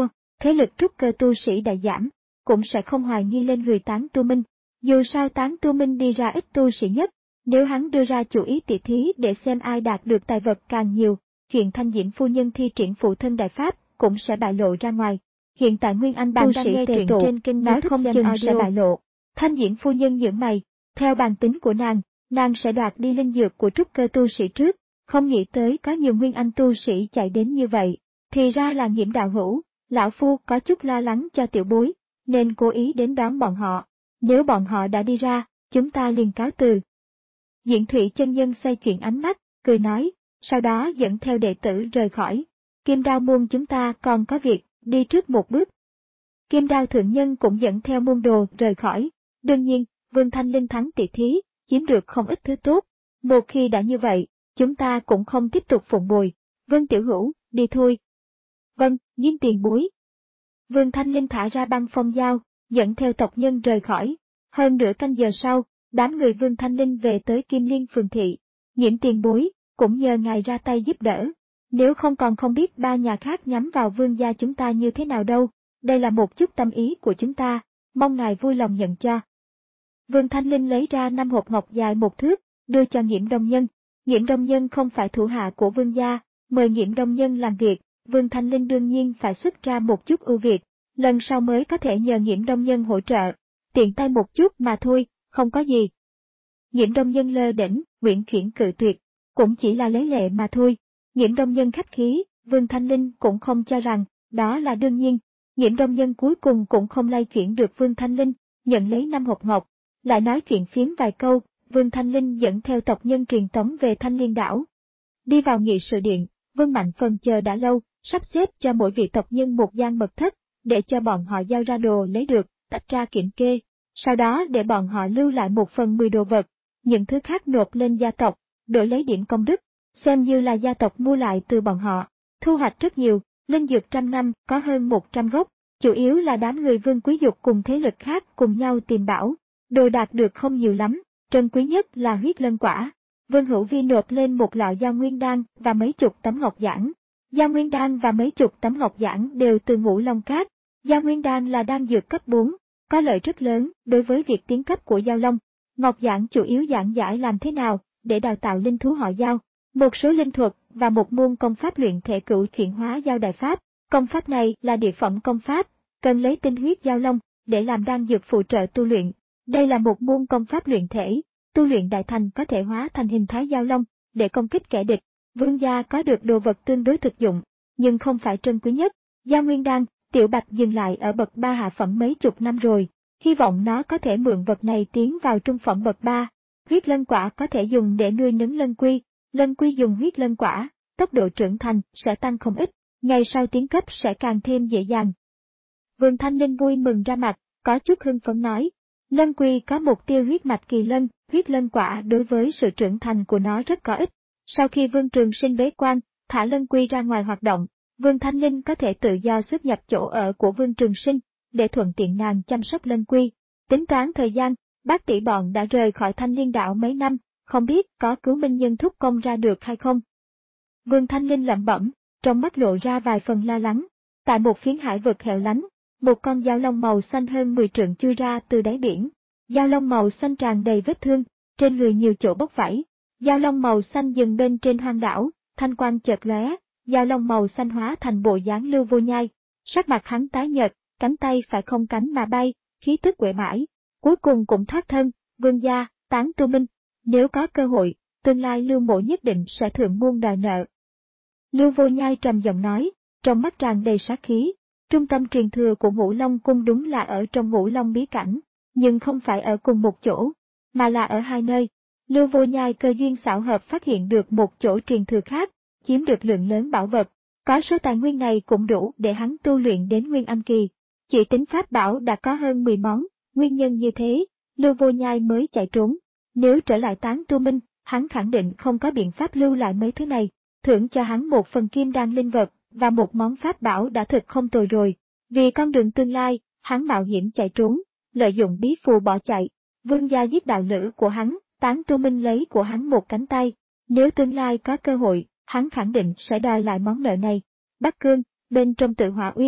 thế lực trúc cơ tu sĩ đại giảm, cũng sẽ không hoài nghi lên người Tán Tu Minh. Dù sao Tán Tu Minh đi ra ít tu sĩ nhất, nếu hắn đưa ra chủ ý tỉ thí để xem ai đạt được tài vật càng nhiều, chuyện Thanh Diễm phu nhân thi triển phụ thân đại pháp cũng sẽ bại lộ ra ngoài. Hiện tại Nguyên Anh tu sĩ tề tụ, trên kênh nói không chừng sẽ bại lộ. Thanh Diễm phu nhân nhướng mày, theo bản tính của nàng, nàng sẽ đoạt đi linh dược của trúc cơ tu sĩ trước, không nghĩ tới có nhiều Nguyên Anh tu sĩ chạy đến như vậy. Thì ra là Nghiễm đạo hữu, lão phu có chút lo lắng cho tiểu bối, nên cố ý đến đón bọn họ. Nếu bọn họ đã đi ra, chúng ta liền cáo từ. Diễn Thủy chân nhân xoay chuyển ánh mắt, cười nói, sau đó dẫn theo đệ tử rời khỏi. Kim Đao môn chúng ta còn có việc, đi trước một bước. Kim Đao thượng nhân cũng dẫn theo môn đồ rời khỏi. Đương nhiên, Vương Thanh Linh thắng tỷ thí, chiếm được không ít thứ tốt. Một khi đã như vậy, chúng ta cũng không tiếp tục phụng bồi. Vân tiểu hữu, đi thôi. Vâng, Diêm tiền bối. Vương Thanh Linh thả ra băng phong dao, dẫn theo tộc nhân rời khỏi. Hơn nửa canh giờ sau, đám người Vương Thanh Linh về tới Kim Liên phường thị. Nghiễm tiền bối, cũng nhờ ngài ra tay giúp đỡ. Nếu không còn không biết ba nhà khác nhắm vào vương gia chúng ta như thế nào đâu, đây là một chút tâm ý của chúng ta, mong ngài vui lòng nhận cho. Vương Thanh Linh lấy ra năm hộp ngọc dài một thước, đưa cho Nghiễm Đông Nhân. Nghiễm Đông Nhân không phải thủ hạ của vương gia, mời Nghiễm Đông Nhân làm việc, Vương Thanh Linh đương nhiên phải xuất ra một chút ưu việt, lần sau mới có thể nhờ Nghiễm Đông Nhân hỗ trợ, tiện tay một chút mà thôi, không có gì. Nghiễm Đông Nhân lơ đễnh, uyển chuyển cự tuyệt, cũng chỉ là lấy lệ mà thôi. Nghiễm Đông Nhân khách khí, Vương Thanh Linh cũng không cho rằng, đó là đương nhiên. Nghiễm Đông Nhân cuối cùng cũng không lay chuyển được Vương Thanh Linh, nhận lấy năm hộp ngọc, lại nói chuyện phiếm vài câu, Vương Thanh Linh dẫn theo tộc nhân truyền tống về Thanh Liên đảo. Đi vào nghị sự điện, Vương Mạnh Phần chờ đã lâu, sắp xếp cho mỗi vị tộc nhân một gian mật thất, để cho bọn họ giao ra đồ lấy được, tách ra kiểm kê, sau đó để bọn họ lưu lại một phần mười đồ vật, những thứ khác nộp lên gia tộc, đổi lấy điểm công đức, xem như là gia tộc mua lại từ bọn họ. Thu hoạch rất nhiều, linh dược trăm năm có hơn một trăm gốc, chủ yếu là đám người Vương Quý Dục cùng thế lực khác cùng nhau tìm bảo, đồ đạt được không nhiều lắm, trân quý nhất là huyết lân quả. Vương Hữu Vi nộp lên một lọ Giao Nguyên Đan và mấy chục tấm ngọc giản. Giao Nguyên Đan và mấy chục tấm ngọc giản đều từ Ngũ Long Cát. Giao Nguyên Đan là đan dược cấp bốn, có lợi rất lớn đối với việc tiến cấp của Giao Long. Ngọc giản chủ yếu giảng giải làm thế nào để đào tạo linh thú họ Giao, một số linh thuật và một môn công pháp luyện thể cửu chuyển hóa Giao đại pháp. Công pháp này là địa phẩm công pháp, cần lấy tinh huyết Giao Long để làm đan dược phụ trợ tu luyện. Đây là một môn công pháp luyện thể, tu luyện đại thành có thể hóa thành hình thái Giao Long để công kích kẻ địch. Vương gia có được đồ vật tương đối thực dụng, nhưng không phải trân quý nhất. Giao Nguyên Đan, Tiểu Bạch dừng lại ở bậc ba hạ phẩm mấy chục năm rồi, hy vọng nó có thể mượn vật này tiến vào trung phẩm bậc ba. Huyết lân quả có thể dùng để nuôi nấng lân quy, lân quy dùng huyết lân quả, tốc độ trưởng thành sẽ tăng không ít, ngày sau tiến cấp sẽ càng thêm dễ dàng. Vương Thanh Linh vui mừng ra mặt, có chút hưng phấn nói, lân quy có mục tiêu huyết mạch kỳ lân, huyết lân quả đối với sự trưởng thành của nó rất có ích. Sau khi Vương Trường Sinh bế quan, thả lân quy ra ngoài hoạt động, Vương Thanh Linh có thể tự do xuất nhập chỗ ở của Vương Trường Sinh, để thuận tiện nàng chăm sóc lân quy. Tính toán thời gian, bác tỷ bọn đã rời khỏi Thanh Liên đảo mấy năm, không biết có cứu Minh Nhân thúc công ra được hay không. Vương Thanh Linh lẩm bẩm, trong mắt lộ ra vài phần lo lắng. Tại một phiến hải vực hẻo lánh, một con dao long màu xanh hơn mười trượng chui ra từ đáy biển. Dao long màu xanh tràn đầy vết thương, trên người nhiều chỗ bốc vảy. Dao long màu xanh dừng bên trên hoang đảo, thanh quang chợt lóe, dao long màu xanh hóa thành bộ dáng Lưu Vô Nhai. Sắc mặt hắn tái nhợt, cánh tay phải không cánh mà bay, khí tức uể oải, cuối cùng cũng thoát thân. Vương gia, Tán Tu Minh, nếu có cơ hội, tương lai Lưu Mộ nhất định sẽ thượng muôn đòi nợ. Lưu Vô Nhai trầm giọng nói, trong mắt tràn đầy sát khí. Trung tâm truyền thừa của Ngũ Long cung đúng là ở trong Ngũ Long bí cảnh, nhưng không phải ở cùng một chỗ, mà là ở hai nơi. Lưu Vô Nhai cơ duyên xảo hợp phát hiện được một chỗ truyền thừa khác, chiếm được lượng lớn bảo vật. Có số tài nguyên này cũng đủ để hắn tu luyện đến Nguyên Anh kỳ. Chỉ tính pháp bảo đã có hơn mười món, nguyên nhân như thế, Lưu Vô Nhai mới chạy trốn. Nếu trở lại Tán Tu Minh, hắn khẳng định không có biện pháp lưu lại mấy thứ này, thưởng cho hắn một phần kim đan linh vật và một món pháp bảo đã thực không tồi rồi. Vì con đường tương lai, hắn mạo hiểm chạy trốn, lợi dụng bí phù bỏ chạy. Vương gia giết đạo lữ của hắn, Tán Tu Minh lấy của hắn một cánh tay. Nếu tương lai có cơ hội, hắn khẳng định sẽ đòi lại món nợ này. Bắc Cương, bên trong Tự Hỏa Uyên,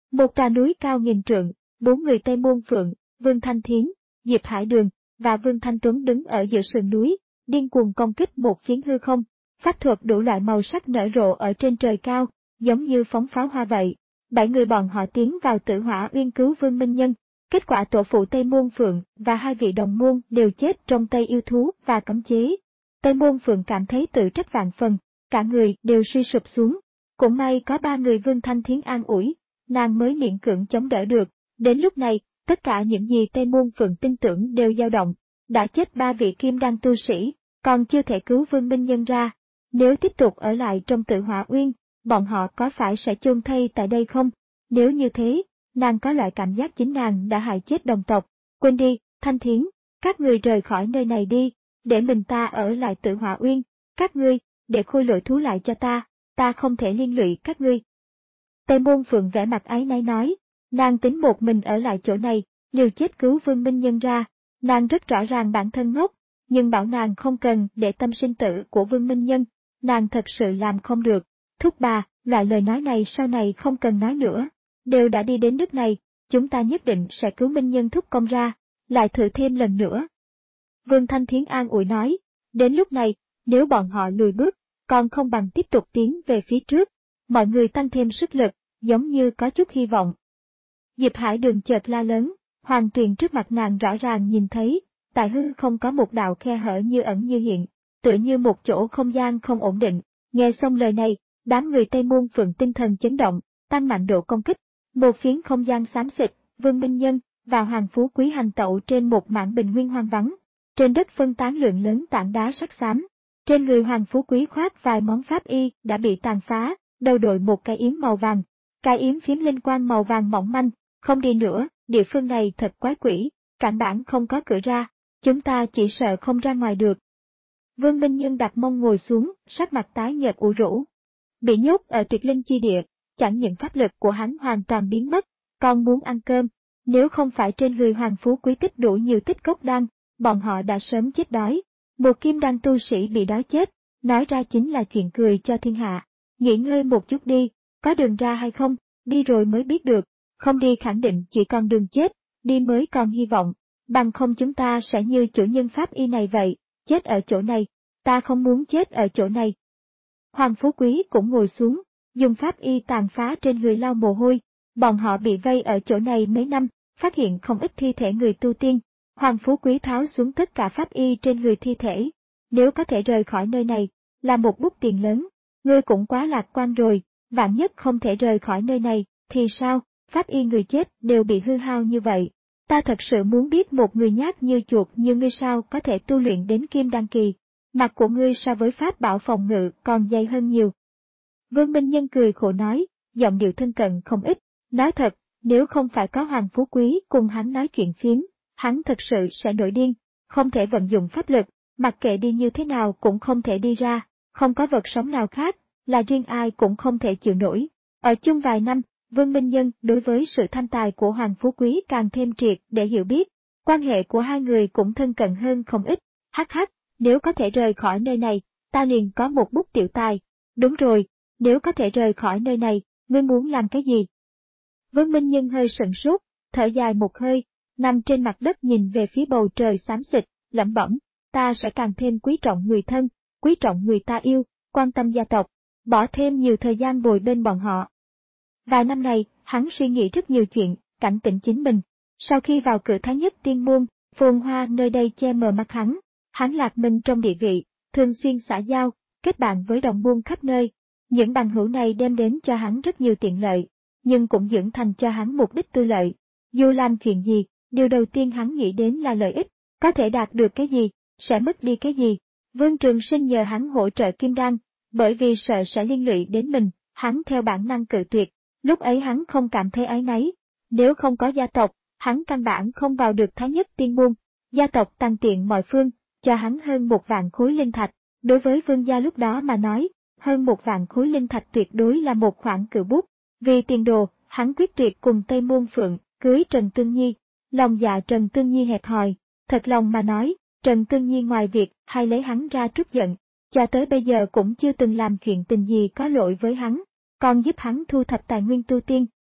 Một tòa núi cao nghìn trượng, bốn người Tây Môn Phượng, Vương Thanh Thiến, Diệp Hải Đường và Vương Thanh Tuấn đứng ở giữa sườn núi, điên cuồng công kích một phiến hư không. Pháp thuật đủ loại màu sắc nở rộ ở trên trời cao, giống như phóng pháo hoa vậy. Bảy người bọn họ tiến vào Tử Hỏa Uyên cứu Vương Minh Nhân. Kết quả tổ phụ Tây Môn Phượng và hai vị đồng môn đều chết trong tay yêu thú và cấm chế. Tây Môn Phượng cảm thấy tự trách vạn phần, cả người đều suy sụp xuống. Cũng may có ba người Vương Thanh Thiến an ủi, nàng mới miễn cưỡng chống đỡ được. Đến lúc này, tất cả những gì Tây Môn Phượng tin tưởng đều dao động. Đã chết ba vị kim đan tu sĩ, còn chưa thể cứu Vương Minh Nhân ra. Nếu tiếp tục ở lại trong Tử Hỏa Uyên, bọn họ có phải sẽ chôn thây tại đây không? Nếu như thế, nàng có loại cảm giác chính nàng đã hại chết đồng tộc. Quên đi, Thanh Thiến, các người rời khỏi nơi này đi, để mình ta ở lại Tử Hỏa Uyên. Các ngươi, để khôi lỗi thú lại cho ta, ta không thể liên lụy các ngươi. Tây Môn Phượng vẻ mặt áy náy nói, nàng tính một mình ở lại chỗ này, liều chết cứu Vương Minh Nhân ra. Nàng rất rõ ràng bản thân ngốc, nhưng bảo nàng không cần để tâm sinh tử của Vương Minh Nhân, nàng thật sự làm không được. Thúc bà, loại lời nói này sau này không cần nói nữa, đều đã đi đến nước này, chúng ta nhất định sẽ cứu Minh Nhân thúc công ra, lại thử thêm lần nữa. Vương Thanh Thiến an ủi nói, đến lúc này, nếu bọn họ lùi bước, còn không bằng tiếp tục tiến về phía trước, mọi người tăng thêm sức lực, giống như có chút hy vọng. Diệp Hải Đường chợt la lớn, Hoàng Tuyền trước mặt nàng rõ ràng nhìn thấy, tại hư không có một đạo khe hở như ẩn như hiện, tựa như một chỗ không gian không ổn định. Nghe xong lời này, đám người Tây Môn Phượng tinh thần chấn động, tăng mạnh độ công kích. Một phiến không gian xám xịt, Vương Minh Nhân và Hoàng Phú Quý hành tẩu trên một mảng bình nguyên hoang vắng. Trên đất phân tán lượng lớn tảng đá sắc xám. Trên người Hoàng Phú Quý khoác vài món pháp y đã bị tàn phá, đầu đội một cái yếm màu vàng. Cái yếm phím linh quang màu vàng mỏng manh, không đi nữa, địa phương này thật quái quỷ, cản bản không có cửa ra, chúng ta chỉ sợ không ra ngoài được. Vương Minh Nhân đặt mông ngồi xuống, sắc mặt tái nhợt u rũ. Bị nhốt ở tuyệt linh chi địa, chẳng những pháp lực của hắn hoàn toàn biến mất, còn muốn ăn cơm. Nếu không phải trên người Hoàng Phú Quý tích đủ nhiều tích cốc đan, bọn họ đã sớm chết đói. Một kim đan tu sĩ bị đói chết, nói ra chính là chuyện cười cho thiên hạ. Nghỉ ngơi một chút đi, có đường ra hay không, đi rồi mới biết được, không đi khẳng định chỉ còn đường chết, đi mới còn hy vọng, bằng không chúng ta sẽ như chủ nhân pháp y này vậy, chết ở chỗ này, ta không muốn chết ở chỗ này. Hoàng Phú Quý cũng ngồi xuống, dùng pháp y tàn phá trên người lau mồ hôi, bọn họ bị vây ở chỗ này mấy năm, phát hiện không ít thi thể người tu tiên. Hoàng Phú Quý tháo xuống tất cả pháp y trên người thi thể. Nếu có thể rời khỏi nơi này, là một bút tiền lớn. Ngươi cũng quá lạc quan rồi, vạn nhất không thể rời khỏi nơi này, thì sao, pháp y người chết đều bị hư hao như vậy. Ta thật sự muốn biết một người nhát như chuột như ngươi sao có thể tu luyện đến kim đan kỳ. Mặt của ngươi so với pháp bảo phòng ngự còn dày hơn nhiều. Vương Minh Nhân cười khổ nói, giọng điệu thân cận không ít. Nói thật, nếu không phải có Hoàng Phú Quý cùng hắn nói chuyện phiếm, hắn thật sự sẽ nổi điên, không thể vận dụng pháp lực, mặc kệ đi như thế nào cũng không thể đi ra, không có vật sống nào khác, là riêng ai cũng không thể chịu nổi. Ở chung vài năm, Vương Minh Nhân đối với sự thanh tài của Hoàng Phú Quý càng thêm triệt để hiểu biết, quan hệ của hai người cũng thân cận hơn không ít. Hắc hắc, nếu có thể rời khỏi nơi này, ta liền có một bút tiểu tài. Đúng rồi, nếu có thể rời khỏi nơi này, ngươi muốn làm cái gì? Vương Minh Nhân hơi sững sốt, thở dài một hơi, nằm trên mặt đất nhìn về phía bầu trời xám xịt, lẩm bẩm, ta sẽ càng thêm quý trọng người thân, quý trọng người ta yêu, quan tâm gia tộc, bỏ thêm nhiều thời gian bồi bên bọn họ. Vài năm này, hắn suy nghĩ rất nhiều chuyện, cảnh tỉnh chính mình. Sau khi vào cửa Thái Nhất Tiên Môn, phồn hoa nơi đây che mờ mắt hắn, hắn lạc mình trong địa vị, thường xuyên xã giao, kết bạn với đồng môn khắp nơi. Những bằng hữu này đem đến cho hắn rất nhiều tiện lợi, nhưng cũng dưỡng thành cho hắn mục đích tư lợi. Dù làm chuyện gì, điều đầu tiên hắn nghĩ đến là lợi ích, có thể đạt được cái gì, sẽ mất đi cái gì. Vương Trường Sinh nhờ hắn hỗ trợ Kim Đan, bởi vì sợ sẽ liên lụy đến mình, hắn theo bản năng cự tuyệt. Lúc ấy hắn không cảm thấy áy náy, nếu không có gia tộc, hắn căn bản không vào được Thái Nhất Tiên Môn. Gia tộc tăng tiện mọi phương, cho hắn hơn một vạn khối linh thạch. Đối với Vương gia lúc đó mà nói, hơn một vạn khối linh thạch tuyệt đối là một khoản cự bút. Vì tiền đồ, hắn quyết tuyệt cùng Tây Môn Phượng cưới Trần Tương Nhi. Lòng dạ Trần Tương Nhi hẹp hòi, thật lòng mà nói, Trần Tương Nhi ngoài việc hay lấy hắn ra trút giận, cho tới bây giờ cũng chưa từng làm chuyện tình gì có lỗi với hắn, còn giúp hắn thu thập tài nguyên tu tiên.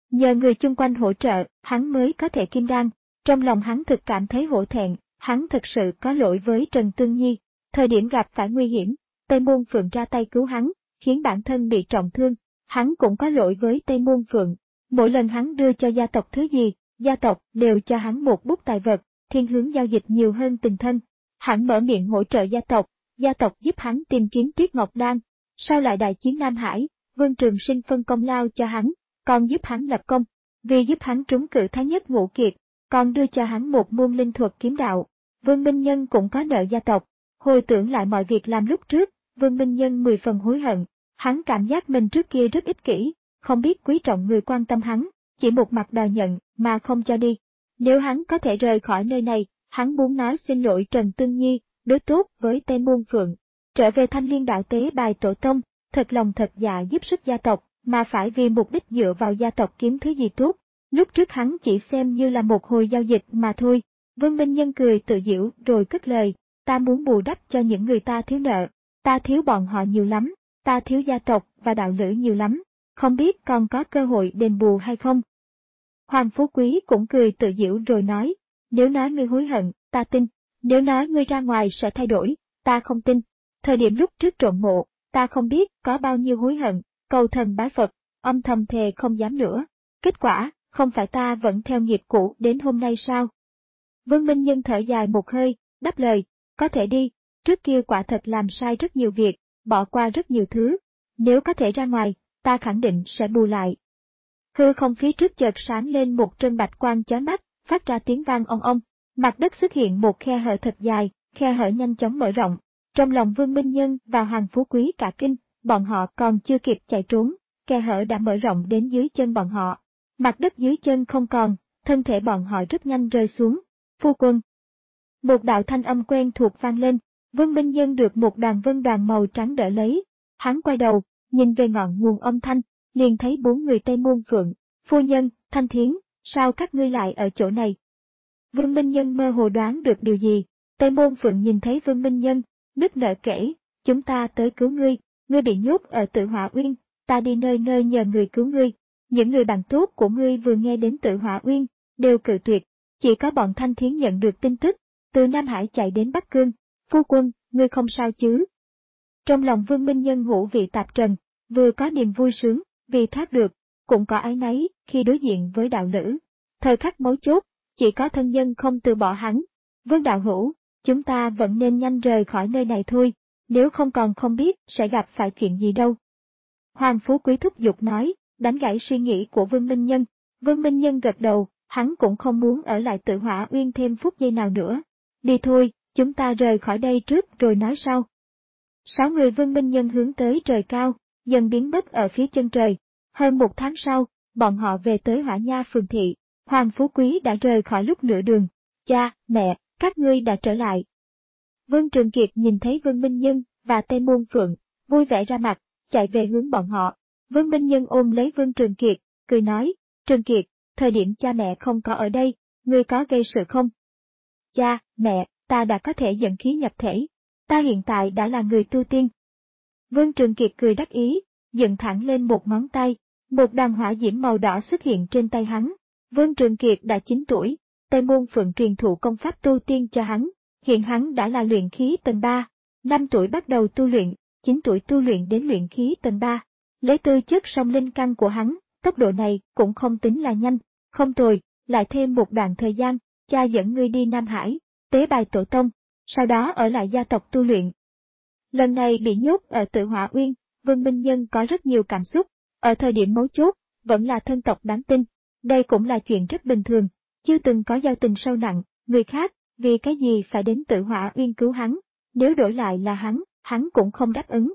Nhờ người chung quanh hỗ trợ, hắn mới có thể kim đan. Trong lòng hắn thực cảm thấy hổ thẹn, hắn thực sự có lỗi với Trần Tương Nhi. Thời điểm gặp phải nguy hiểm, Tây Môn Phượng ra tay cứu hắn, khiến bản thân bị trọng thương. Hắn cũng có lỗi với Tây Môn Phượng. Mỗi lần hắn đưa cho gia tộc thứ gì, gia tộc đều cho hắn một bút tài vật, thiên hướng giao dịch nhiều hơn tình thân. Hắn mở miệng hỗ trợ gia tộc, gia tộc giúp hắn tìm kiếm Tuyết Ngọc Đan. Sau lại đại chiến Nam Hải, Vương Trường Sinh phân công lao cho hắn, còn giúp hắn lập công. Vì giúp hắn trúng cử Thái Nhất Ngũ Kiệt, còn đưa cho hắn một môn linh thuật kiếm đạo. Vương Minh Nhân cũng có nợ gia tộc. Hồi tưởng lại mọi việc làm lúc trước, Vương Minh Nhân mười phần hối hận. Hắn cảm giác mình trước kia rất ích kỷ, không biết quý trọng người quan tâm hắn, chỉ một mặt đòi nhận mà không cho đi. Nếu hắn có thể rời khỏi nơi này, hắn muốn nói xin lỗi Trần Tương Nhi, đối tốt với Tây Môn Phượng. Trở về Thanh Liên Đạo tế bài tổ tông, thật lòng thật dạ giúp sức gia tộc, mà phải vì mục đích dựa vào gia tộc kiếm thứ gì tốt. Lúc trước hắn chỉ xem như là một hồi giao dịch mà thôi. Vương Minh Nhân cười tự giễu rồi cất lời, ta muốn bù đắp cho những người ta thiếu nợ, ta thiếu bọn họ nhiều lắm, ta thiếu gia tộc và đạo lữ nhiều lắm, không biết còn có cơ hội đền bù hay không. Hoàng Phú Quý cũng cười tự giễu rồi nói, nếu nói ngươi hối hận, ta tin, nếu nói ngươi ra ngoài sẽ thay đổi, ta không tin. Thời điểm lúc trước trộm mộ, ta không biết có bao nhiêu hối hận, cầu thần bái Phật, âm thầm thề không dám nữa. Kết quả, không phải ta vẫn theo nghiệp cũ đến hôm nay sao? Vương Minh Nhân thở dài một hơi, đáp lời, có thể đi, trước kia quả thật làm sai rất nhiều việc, bỏ qua rất nhiều thứ. Nếu có thể ra ngoài, ta khẳng định sẽ bù lại. Hư không phía trước chợt sáng lên một trân bạch quang chói mắt, phát ra tiếng vang ong ong. Mặt đất xuất hiện một khe hở thật dài, khe hở nhanh chóng mở rộng. Trong lòng Vương Minh Nhân và Hoàng Phú Quý cả kinh, bọn họ còn chưa kịp chạy trốn, khe hở đã mở rộng đến dưới chân bọn họ. Mặt đất dưới chân không còn, thân thể bọn họ rất nhanh rơi xuống. Phu quân. Một đạo thanh âm quen thuộc vang lên, Vương Minh Nhân được một đoàn vân đoàn màu trắng đỡ lấy. Hắn quay đầu, nhìn về ngọn nguồn âm thanh, liền thấy bốn người Tây Môn Phượng, phu nhân, Thanh Thiến, sao các ngươi lại ở chỗ này? Vương Minh Nhân mơ hồ đoán được điều gì, Tây Môn Phượng nhìn thấy Vương Minh Nhân, nức nở kể, chúng ta tới cứu ngươi, ngươi bị nhốt ở Tử Hỏa Uyên, ta đi nơi nơi nhờ người cứu ngươi. Những người bạn tốt của ngươi vừa nghe đến Tử Hỏa Uyên, đều cự tuyệt, chỉ có bọn Thanh Thiến nhận được tin tức, từ Nam Hải chạy đến Bắc Cương, phu quân, ngươi không sao chứ? Trong lòng Vương Minh Nhân ngũ vị tạp trần, vừa có niềm vui sướng, vì thoát được, cũng có áy náy khi đối diện với đạo lữ. Thời khắc mấu chốt, chỉ có thân nhân không từ bỏ hắn. Vương đạo hữu, chúng ta vẫn nên nhanh rời khỏi nơi này thôi, nếu không còn không biết sẽ gặp phải chuyện gì đâu. Hoàng Phú Quý thúc giục nói, đánh gãy suy nghĩ của Vương Minh Nhân. Vương Minh Nhân gật đầu, hắn cũng không muốn ở lại Tử Hỏa Uyên thêm phút giây nào nữa. Đi thôi, chúng ta rời khỏi đây trước rồi nói sau. Sáu người Vương Minh Nhân hướng tới trời cao, dần biến mất ở phía chân trời. Hơn một tháng sau, bọn họ về tới Hỏa Nha phường thị. Hoàng Phú Quý đã rời khỏi lúc nửa đường. Cha, mẹ, các ngươi đã trở lại. Vương Trường Kiệt nhìn thấy Vương Minh Nhân và Tây Môn Phượng, vui vẻ ra mặt, chạy về hướng bọn họ. Vương Minh Nhân ôm lấy Vương Trường Kiệt, cười nói, Trường Kiệt, thời điểm cha mẹ không có ở đây, ngươi có gây sự không? Cha, mẹ, ta đã có thể dẫn khí nhập thể. Ta hiện tại đã là người tu tiên. Vương Trường Kiệt cười đắc ý, dựng thẳng lên một ngón tay, một đoàn hỏa diễm màu đỏ xuất hiện trên tay hắn. Vương Trường Kiệt đã chín tuổi, Tây Môn Phượng truyền thụ công pháp tu tiên cho hắn, hiện hắn đã là luyện khí tầng ba, năm tuổi bắt đầu tu luyện, chín tuổi tu luyện đến luyện khí tầng ba. Lấy tư chất song linh căn của hắn, tốc độ này cũng không tính là nhanh, không tồi, lại thêm một đoạn thời gian, cha dẫn ngươi đi Nam Hải, tế bài tổ tông, sau đó ở lại gia tộc tu luyện. Lần này bị nhốt ở Tử Hỏa Uyên, Vương Minh Nhân có rất nhiều cảm xúc, ở thời điểm mấu chốt, vẫn là thân tộc đáng tin. Đây cũng là chuyện rất bình thường, chưa từng có giao tình sâu nặng, người khác, vì cái gì phải đến Tử Hỏa Uyên cứu hắn, nếu đổi lại là hắn, hắn cũng không đáp ứng.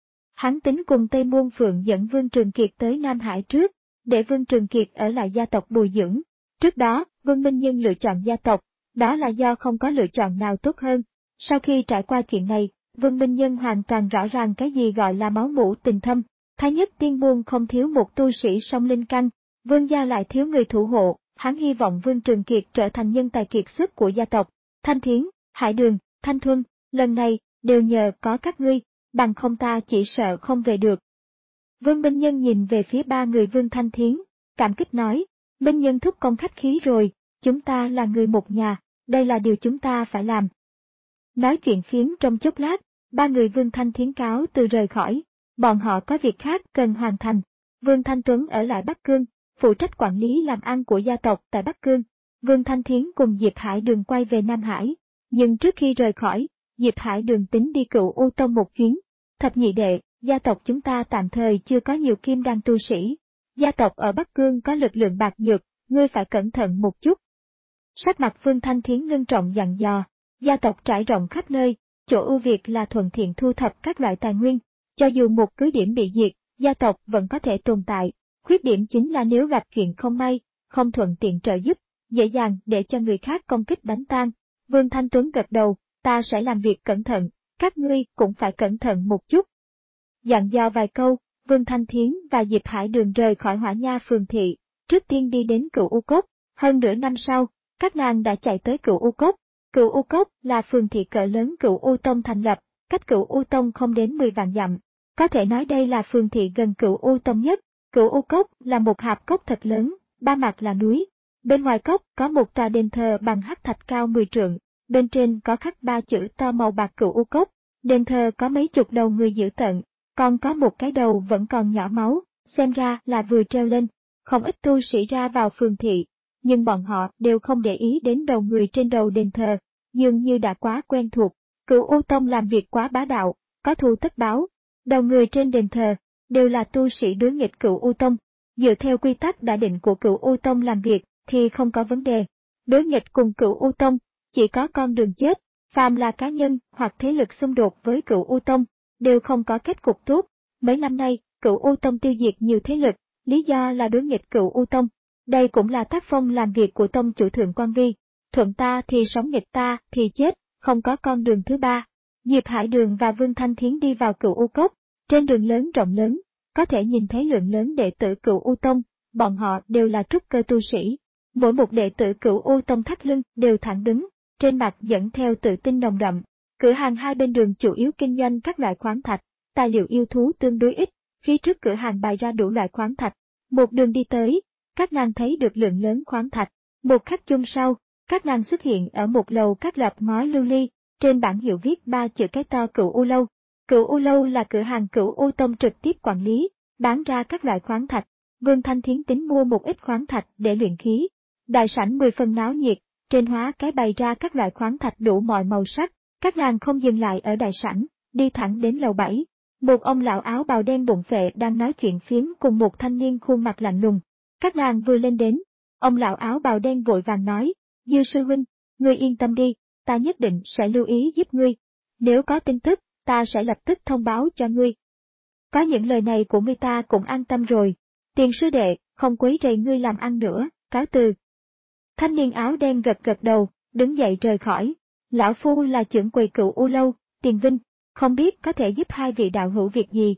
Hắn tính cùng Tây Môn Phượng dẫn Vương Trường Kiệt tới Nam Hải trước, để Vương Trường Kiệt ở lại gia tộc bồi dưỡng. Trước đó, Vương Minh Nhân lựa chọn gia tộc, đó là do không có lựa chọn nào tốt hơn. Sau khi trải qua chuyện này, Vương Minh Nhân hoàn toàn rõ ràng cái gì gọi là máu mủ tình thâm. Thái Nhất Tiên Môn không thiếu một tu sĩ song linh căn, Vương gia lại thiếu người thủ hộ, hắn hy vọng Vương Trường Kiệt trở thành nhân tài kiệt xuất của gia tộc. Thanh Thiến, Hải Đường, Thanh Thuân, lần này, đều nhờ có các ngươi, bằng không ta chỉ sợ không về được. Vương Minh Nhân nhìn về phía ba người Vương Thanh Thiến, cảm kích nói, Minh Nhân thúc công khách khí rồi, chúng ta là người một nhà, đây là điều chúng ta phải làm. Nói chuyện phiếm trong chốc lát, ba người Vương Thanh Thiến cáo từ rời khỏi, bọn họ có việc khác cần hoàn thành. Vương Thanh Tuấn ở lại Bắc Cương, phụ trách quản lý làm ăn của gia tộc tại Bắc Cương. Vương Thanh Thiến cùng Diệp Hải Đường quay về Nam Hải, nhưng trước khi rời khỏi, Diệp Hải Đường tính đi Cửu U Tông một chuyến. Thập nhị đệ, gia tộc chúng ta tạm thời chưa có nhiều kim đan tu sĩ. Gia tộc ở Bắc Cương có lực lượng bạc nhược, ngươi phải cẩn thận một chút. Sắc mặt Vương Thanh Thiến ngưng trọng dặn dò, gia tộc trải rộng khắp nơi, chỗ ưu việt là thuận tiện thu thập các loại tài nguyên. Cho dù một cứ điểm bị diệt, gia tộc vẫn có thể tồn tại. Khuyết điểm chính là nếu gặp chuyện không may, không thuận tiện trợ giúp, dễ dàng để cho người khác công kích đánh tan. Vương Thanh Tuấn gật đầu, ta sẽ làm việc cẩn thận, các ngươi cũng phải cẩn thận một chút. Dặn dò vài câu, Vương Thanh Thiến và Diệp Hải Đường rời khỏi Hỏa Nha phường thị, trước tiên đi đến Cửu U Cốc. Hơn nửa năm sau, các nàng đã chạy tới Cửu U Cốc. Cửu U Cốc là phường thị cỡ lớn Cửu U Tông thành lập, cách Cửu U Tông không đến mười vạn dặm. Có thể nói đây là phường thị gần Cửu U Tông nhất. Cửu U Cốc là một hạp cốc thật lớn, ba mặt là núi. Bên ngoài cốc có một tòa đền thờ bằng hắc thạch cao mười trượng, bên trên có khắc ba chữ to màu bạc Cửu U Cốc. Đền thờ có mấy chục đầu người dữ tợn, còn có một cái đầu vẫn còn nhỏ máu, xem ra là vừa treo lên. Không ít tu sĩ ra vào phường thị, nhưng bọn họ đều không để ý đến đầu người trên đầu đền thờ, dường như đã quá quen thuộc. Cửu U Tông làm việc quá bá đạo, có thù tất báo. Đầu người trên đền thờ đều là tu sĩ đối nghịch Cửu U Tông. Dựa theo quy tắc đã định của Cửu U Tông làm việc thì không có vấn đề. Đối nghịch cùng Cửu U Tông chỉ có con đường chết. Phàm là cá nhân hoặc thế lực xung đột với Cửu U Tông đều không có kết cục tốt. Mấy năm nay, Cửu U Tông tiêu diệt nhiều thế lực, lý do là đối nghịch Cửu U Tông. Đây cũng là tác phong làm việc của tông chủ Thượng Quan Vi. Thuận ta thì sống, nghịch ta thì chết, không có con đường thứ ba. Diệp Hải Đường và Vương Thanh Thiến đi vào Cửu U Cốc. Trên đường lớn rộng lớn, có thể nhìn thấy lượng lớn đệ tử Cửu U Tông, bọn họ đều là trúc cơ tu sĩ. Mỗi một đệ tử Cửu U Tông thắt lưng đều thẳng đứng, trên mặt dẫn theo tự tin nồng đậm. Cửa hàng hai bên đường chủ yếu kinh doanh các loại khoáng thạch, tài liệu yêu thú tương đối ít, phía trước cửa hàng bày ra đủ loại khoáng thạch. Một đường đi tới, các nàng thấy được lượng lớn khoáng thạch. Một khắc chung sau, các nàng xuất hiện ở một lầu các lập ngói lưu ly, trên bảng hiệu viết ba chữ cái to Cửu U Lâu. Cửu U Lâu là cửa hàng Cửu U Tông trực tiếp quản lý, bán ra các loại khoáng thạch. Vương Thanh Thiến tính mua một ít khoáng thạch để luyện khí. Đại sảnh mười phần náo nhiệt, trên hóa cái bày ra các loại khoáng thạch đủ mọi màu sắc. Các nàng không dừng lại ở đại sảnh, đi thẳng đến lầu bảy. Một ông lão áo bào đen bụng phệ đang nói chuyện phiếm cùng một thanh niên khuôn mặt lạnh lùng. Các nàng vừa lên đến, ông lão áo bào đen vội vàng nói, Dư sư huynh, ngươi yên tâm đi, ta nhất định sẽ lưu ý giúp ngươi. Nếu có tin tức, ta sẽ lập tức thông báo cho ngươi. Có những lời này của ngươi ta cũng an tâm rồi. Tiền sư đệ, không quấy rầy ngươi làm ăn nữa, cáo từ. Thanh niên áo đen gật gật đầu, đứng dậy rời khỏi. Lão phu là trưởng quầy Cửu U Lâu, Tiền Vinh, không biết có thể giúp hai vị đạo hữu việc gì.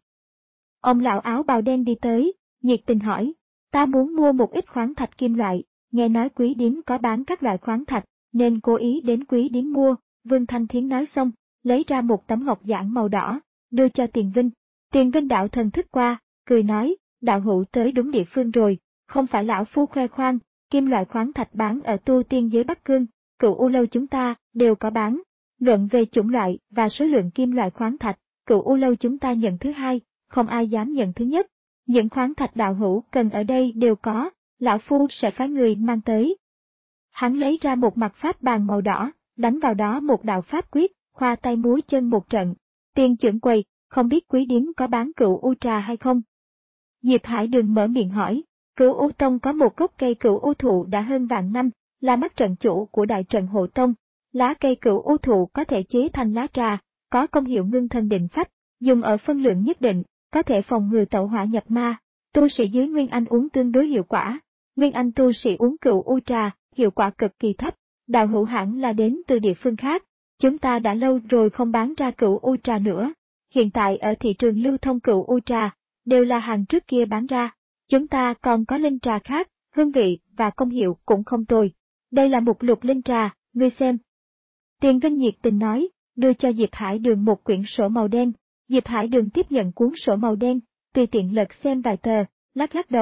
Ông lão áo bào đen đi tới, nhiệt tình hỏi, ta muốn mua một ít khoáng thạch kim loại, nghe nói Quý Điếm có bán các loại khoáng thạch, nên cố ý đến Quý Điếm mua. Vương Thanh Thiến nói xong, lấy ra một tấm ngọc giản màu đỏ, đưa cho Tiền Vinh. Tiền Vinh đạo thần thức qua, cười nói, đạo hữu tới đúng địa phương rồi, không phải lão phu khoe khoang, kim loại khoáng thạch bán ở tu tiên giới Bắc Cương, Cửu U Lâu chúng ta đều có bán. Luận về chủng loại và số lượng kim loại khoáng thạch, Cửu U Lâu chúng ta nhận thứ hai, không ai dám nhận thứ nhất. Những khoáng thạch đạo hữu cần ở đây đều có, lão phu sẽ phái người mang tới. Hắn lấy ra một mặt pháp bàn màu đỏ, đánh vào đó một đạo pháp quyết, khoa tay múa chân một trận. Tiền trưởng quầy, không biết Quý Điếm có bán Cửu U trà hay không? Diệp Hải Đường mở miệng hỏi. Cửu U Tông có một gốc cây Cửu U thụ đã hơn vạn năm, là mắt trận chủ của đại trận hộ tông. Lá cây Cửu U thụ có thể chế thành lá trà, có công hiệu ngưng thần định phách, dùng ở phân lượng nhất định, có thể phòng ngừa tẩu hỏa nhập ma. Tu sĩ dưới Nguyên Anh uống tương đối hiệu quả. Nguyên Anh tu sĩ uống Cửu U trà, hiệu quả cực kỳ thấp. Đạo hữu hẳn là đến từ địa phương khác. Chúng ta đã lâu rồi không bán ra Cửu U trà nữa. Hiện tại ở thị trường lưu thông Cửu U trà, đều là hàng trước kia bán ra. Chúng ta còn có linh trà khác, hương vị và công hiệu cũng không tồi. Đây là một lục linh trà, ngươi xem. Tiền Vinh nhiệt tình nói, đưa cho Diệp Hải Đường một quyển sổ màu đen. Diệp Hải Đường tiếp nhận cuốn sổ màu đen, tùy tiện lật xem vài tờ, lắc lắc đầu,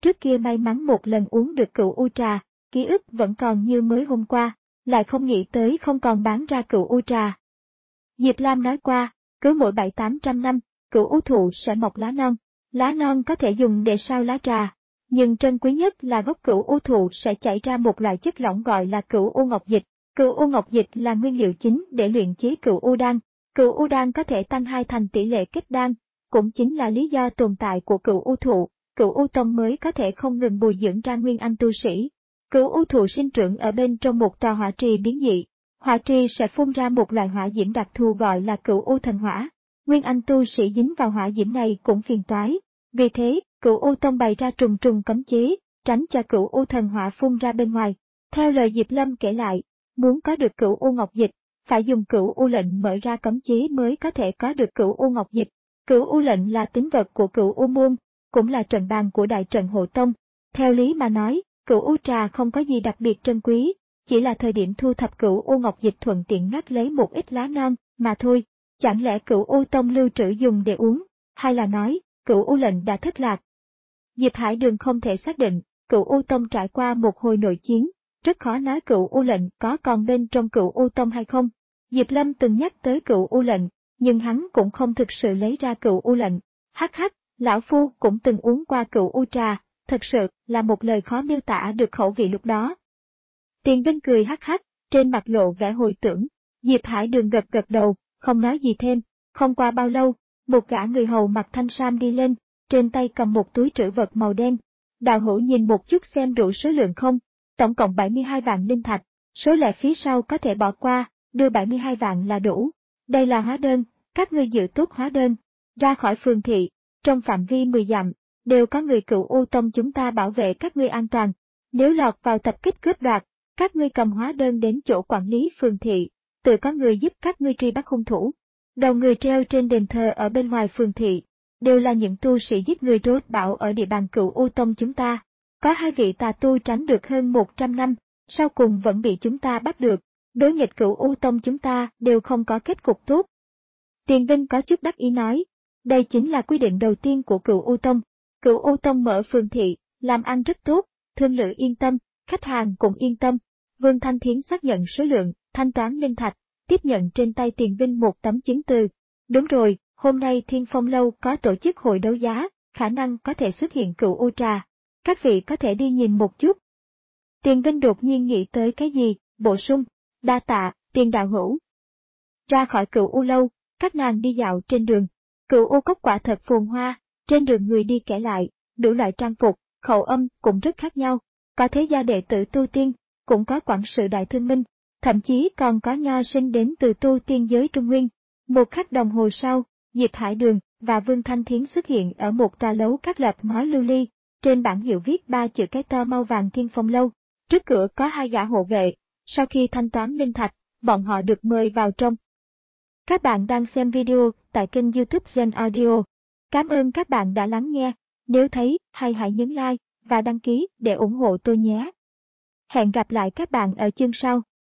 trước kia may mắn một lần uống được cửu u trà, ký ức vẫn còn như mới hôm qua, lại không nghĩ tới không còn bán ra cửu u trà. Diệp Lam nói qua, cứ mỗi bảy tám trăm năm, cửu u thụ sẽ mọc lá non, lá non có thể dùng để sao lá trà, nhưng trân quý nhất là gốc cửu u thụ sẽ chảy ra một loại chất lỏng gọi là cửu u ngọc dịch. Cửu u ngọc dịch là nguyên liệu chính để luyện chế cửu u đan. Cửu u đan có thể tăng hai thành tỷ lệ kết đan, cũng chính là lý do tồn tại của cửu u thụ. Cửu u tông mới có thể không ngừng bồi dưỡng ra nguyên anh tu sĩ. Cửu u thụ sinh trưởng ở bên trong một tòa hỏa trì biến dị. Hỏa trì sẽ phun ra một loại hỏa diễm đặc thù gọi là cửu u thần hỏa. Nguyên anh tu sĩ dính vào hỏa diễm này cũng phiền toái. Vì thế, cửu u tông bày ra trùng trùng cấm chế, tránh cho cửu u thần hỏa phun ra bên ngoài. Theo lời Diệp Lâm kể lại, muốn có được cửu u ngọc dịch, phải dùng cửu u lệnh mở ra cấm chế mới có thể có được cửu u ngọc dịch. Cửu u lệnh là tín vật của cửu u môn, cũng là trận bàn của đại trận hộ tông. Theo lý mà nói, cửu u trà không có gì đặc biệt trân quý, chỉ là thời điểm thu thập cửu u ngọc dịch thuận tiện ngắt lấy một ít lá non, mà thôi. Chẳng lẽ cửu u tông lưu trữ dùng để uống, hay là nói, cửu u lệnh đã thất lạc? Diệp Hải Đường không thể xác định, cửu u tông trải qua một hồi nội chiến, rất khó nói cửu u lệnh có còn bên trong cửu u tông hay không. Diệp Lâm từng nhắc tới cửu u lệnh, nhưng hắn cũng không thực sự lấy ra cửu u lệnh. Hắc hắc, lão phu cũng từng uống qua cửu u trà, thật sự là một lời khó miêu tả được khẩu vị lúc đó. Tiền Vinh cười hắc hắc, trên mặt lộ vẻ hồi tưởng. Diệp Hải Đường gật gật đầu, không nói gì thêm. Không qua bao lâu, một gã người hầu mặc thanh sam đi lên, trên tay cầm một túi trữ vật màu đen. Đạo hữu nhìn một chút xem đủ số lượng không? Tổng cộng bảy mươi hai vạn linh thạch, số lẻ phía sau có thể bỏ qua, đưa bảy mươi hai vạn là đủ. Đây là hóa đơn, các ngươi dự tốt hóa đơn. Ra khỏi phường thị, trong phạm vi mười dặm, đều có người cửu u tông chúng ta bảo vệ các ngươi an toàn. Nếu lọt vào tập kích cướp đoạt, các ngươi cầm hóa đơn đến chỗ quản lý phường thị, tự có người giúp các ngươi truy bắt hung thủ. Đầu người treo trên đền thờ ở bên ngoài phường thị, đều là những tu sĩ giết người rốt bão ở địa bàn cửu u tông chúng ta. Có hai vị tà tu tránh được hơn một trăm năm, sau cùng vẫn bị chúng ta bắt được, đối nghịch cửu u tông chúng ta đều không có kết cục tốt. Tiền Vinh có chút đắc ý nói, đây chính là quy định đầu tiên của cửu u tông. Cửu u tông mở phường thị, làm ăn rất tốt, thương lữ yên tâm, khách hàng cũng yên tâm. Vương Thanh Thiến xác nhận số lượng, thanh toán linh thạch, tiếp nhận trên tay Tiền Vinh một tấm chứng từ. Đúng rồi, hôm nay Thiên Phong Lâu có tổ chức hội đấu giá, khả năng có thể xuất hiện cửu u trà. Các vị có thể đi nhìn một chút. Tiền Vinh đột nhiên nghĩ tới cái gì, bổ sung, đa tạ, Tiền đạo hữu. Ra khỏi cửu u lâu, các nàng đi dạo trên đường. Cửu u cốc quả thật phồn hoa, trên đường người đi kẻ lại, đủ loại trang phục, khẩu âm cũng rất khác nhau. Có thế gia đệ tử tu tiên, cũng có quản sự đại thương minh, thậm chí còn có nho sinh đến từ tu tiên giới Trung Nguyên. Một khắc đồng hồ sau, Diệp Hải Đường và Vương Thanh Thiến xuất hiện ở một tòa lấu các lập ngói lưu ly. Trên bảng hiệu viết ba chữ cái to màu vàng Thiên Phong Lâu, trước cửa có hai gã hộ vệ, sau khi thanh toán linh thạch, bọn họ được mời vào trong. Các bạn đang xem video tại kênh YouTube Gen Audio. Cảm ơn các bạn đã lắng nghe, nếu thấy hay hãy nhấn like và đăng ký để ủng hộ tôi nhé. Hẹn gặp lại các bạn ở chương sau.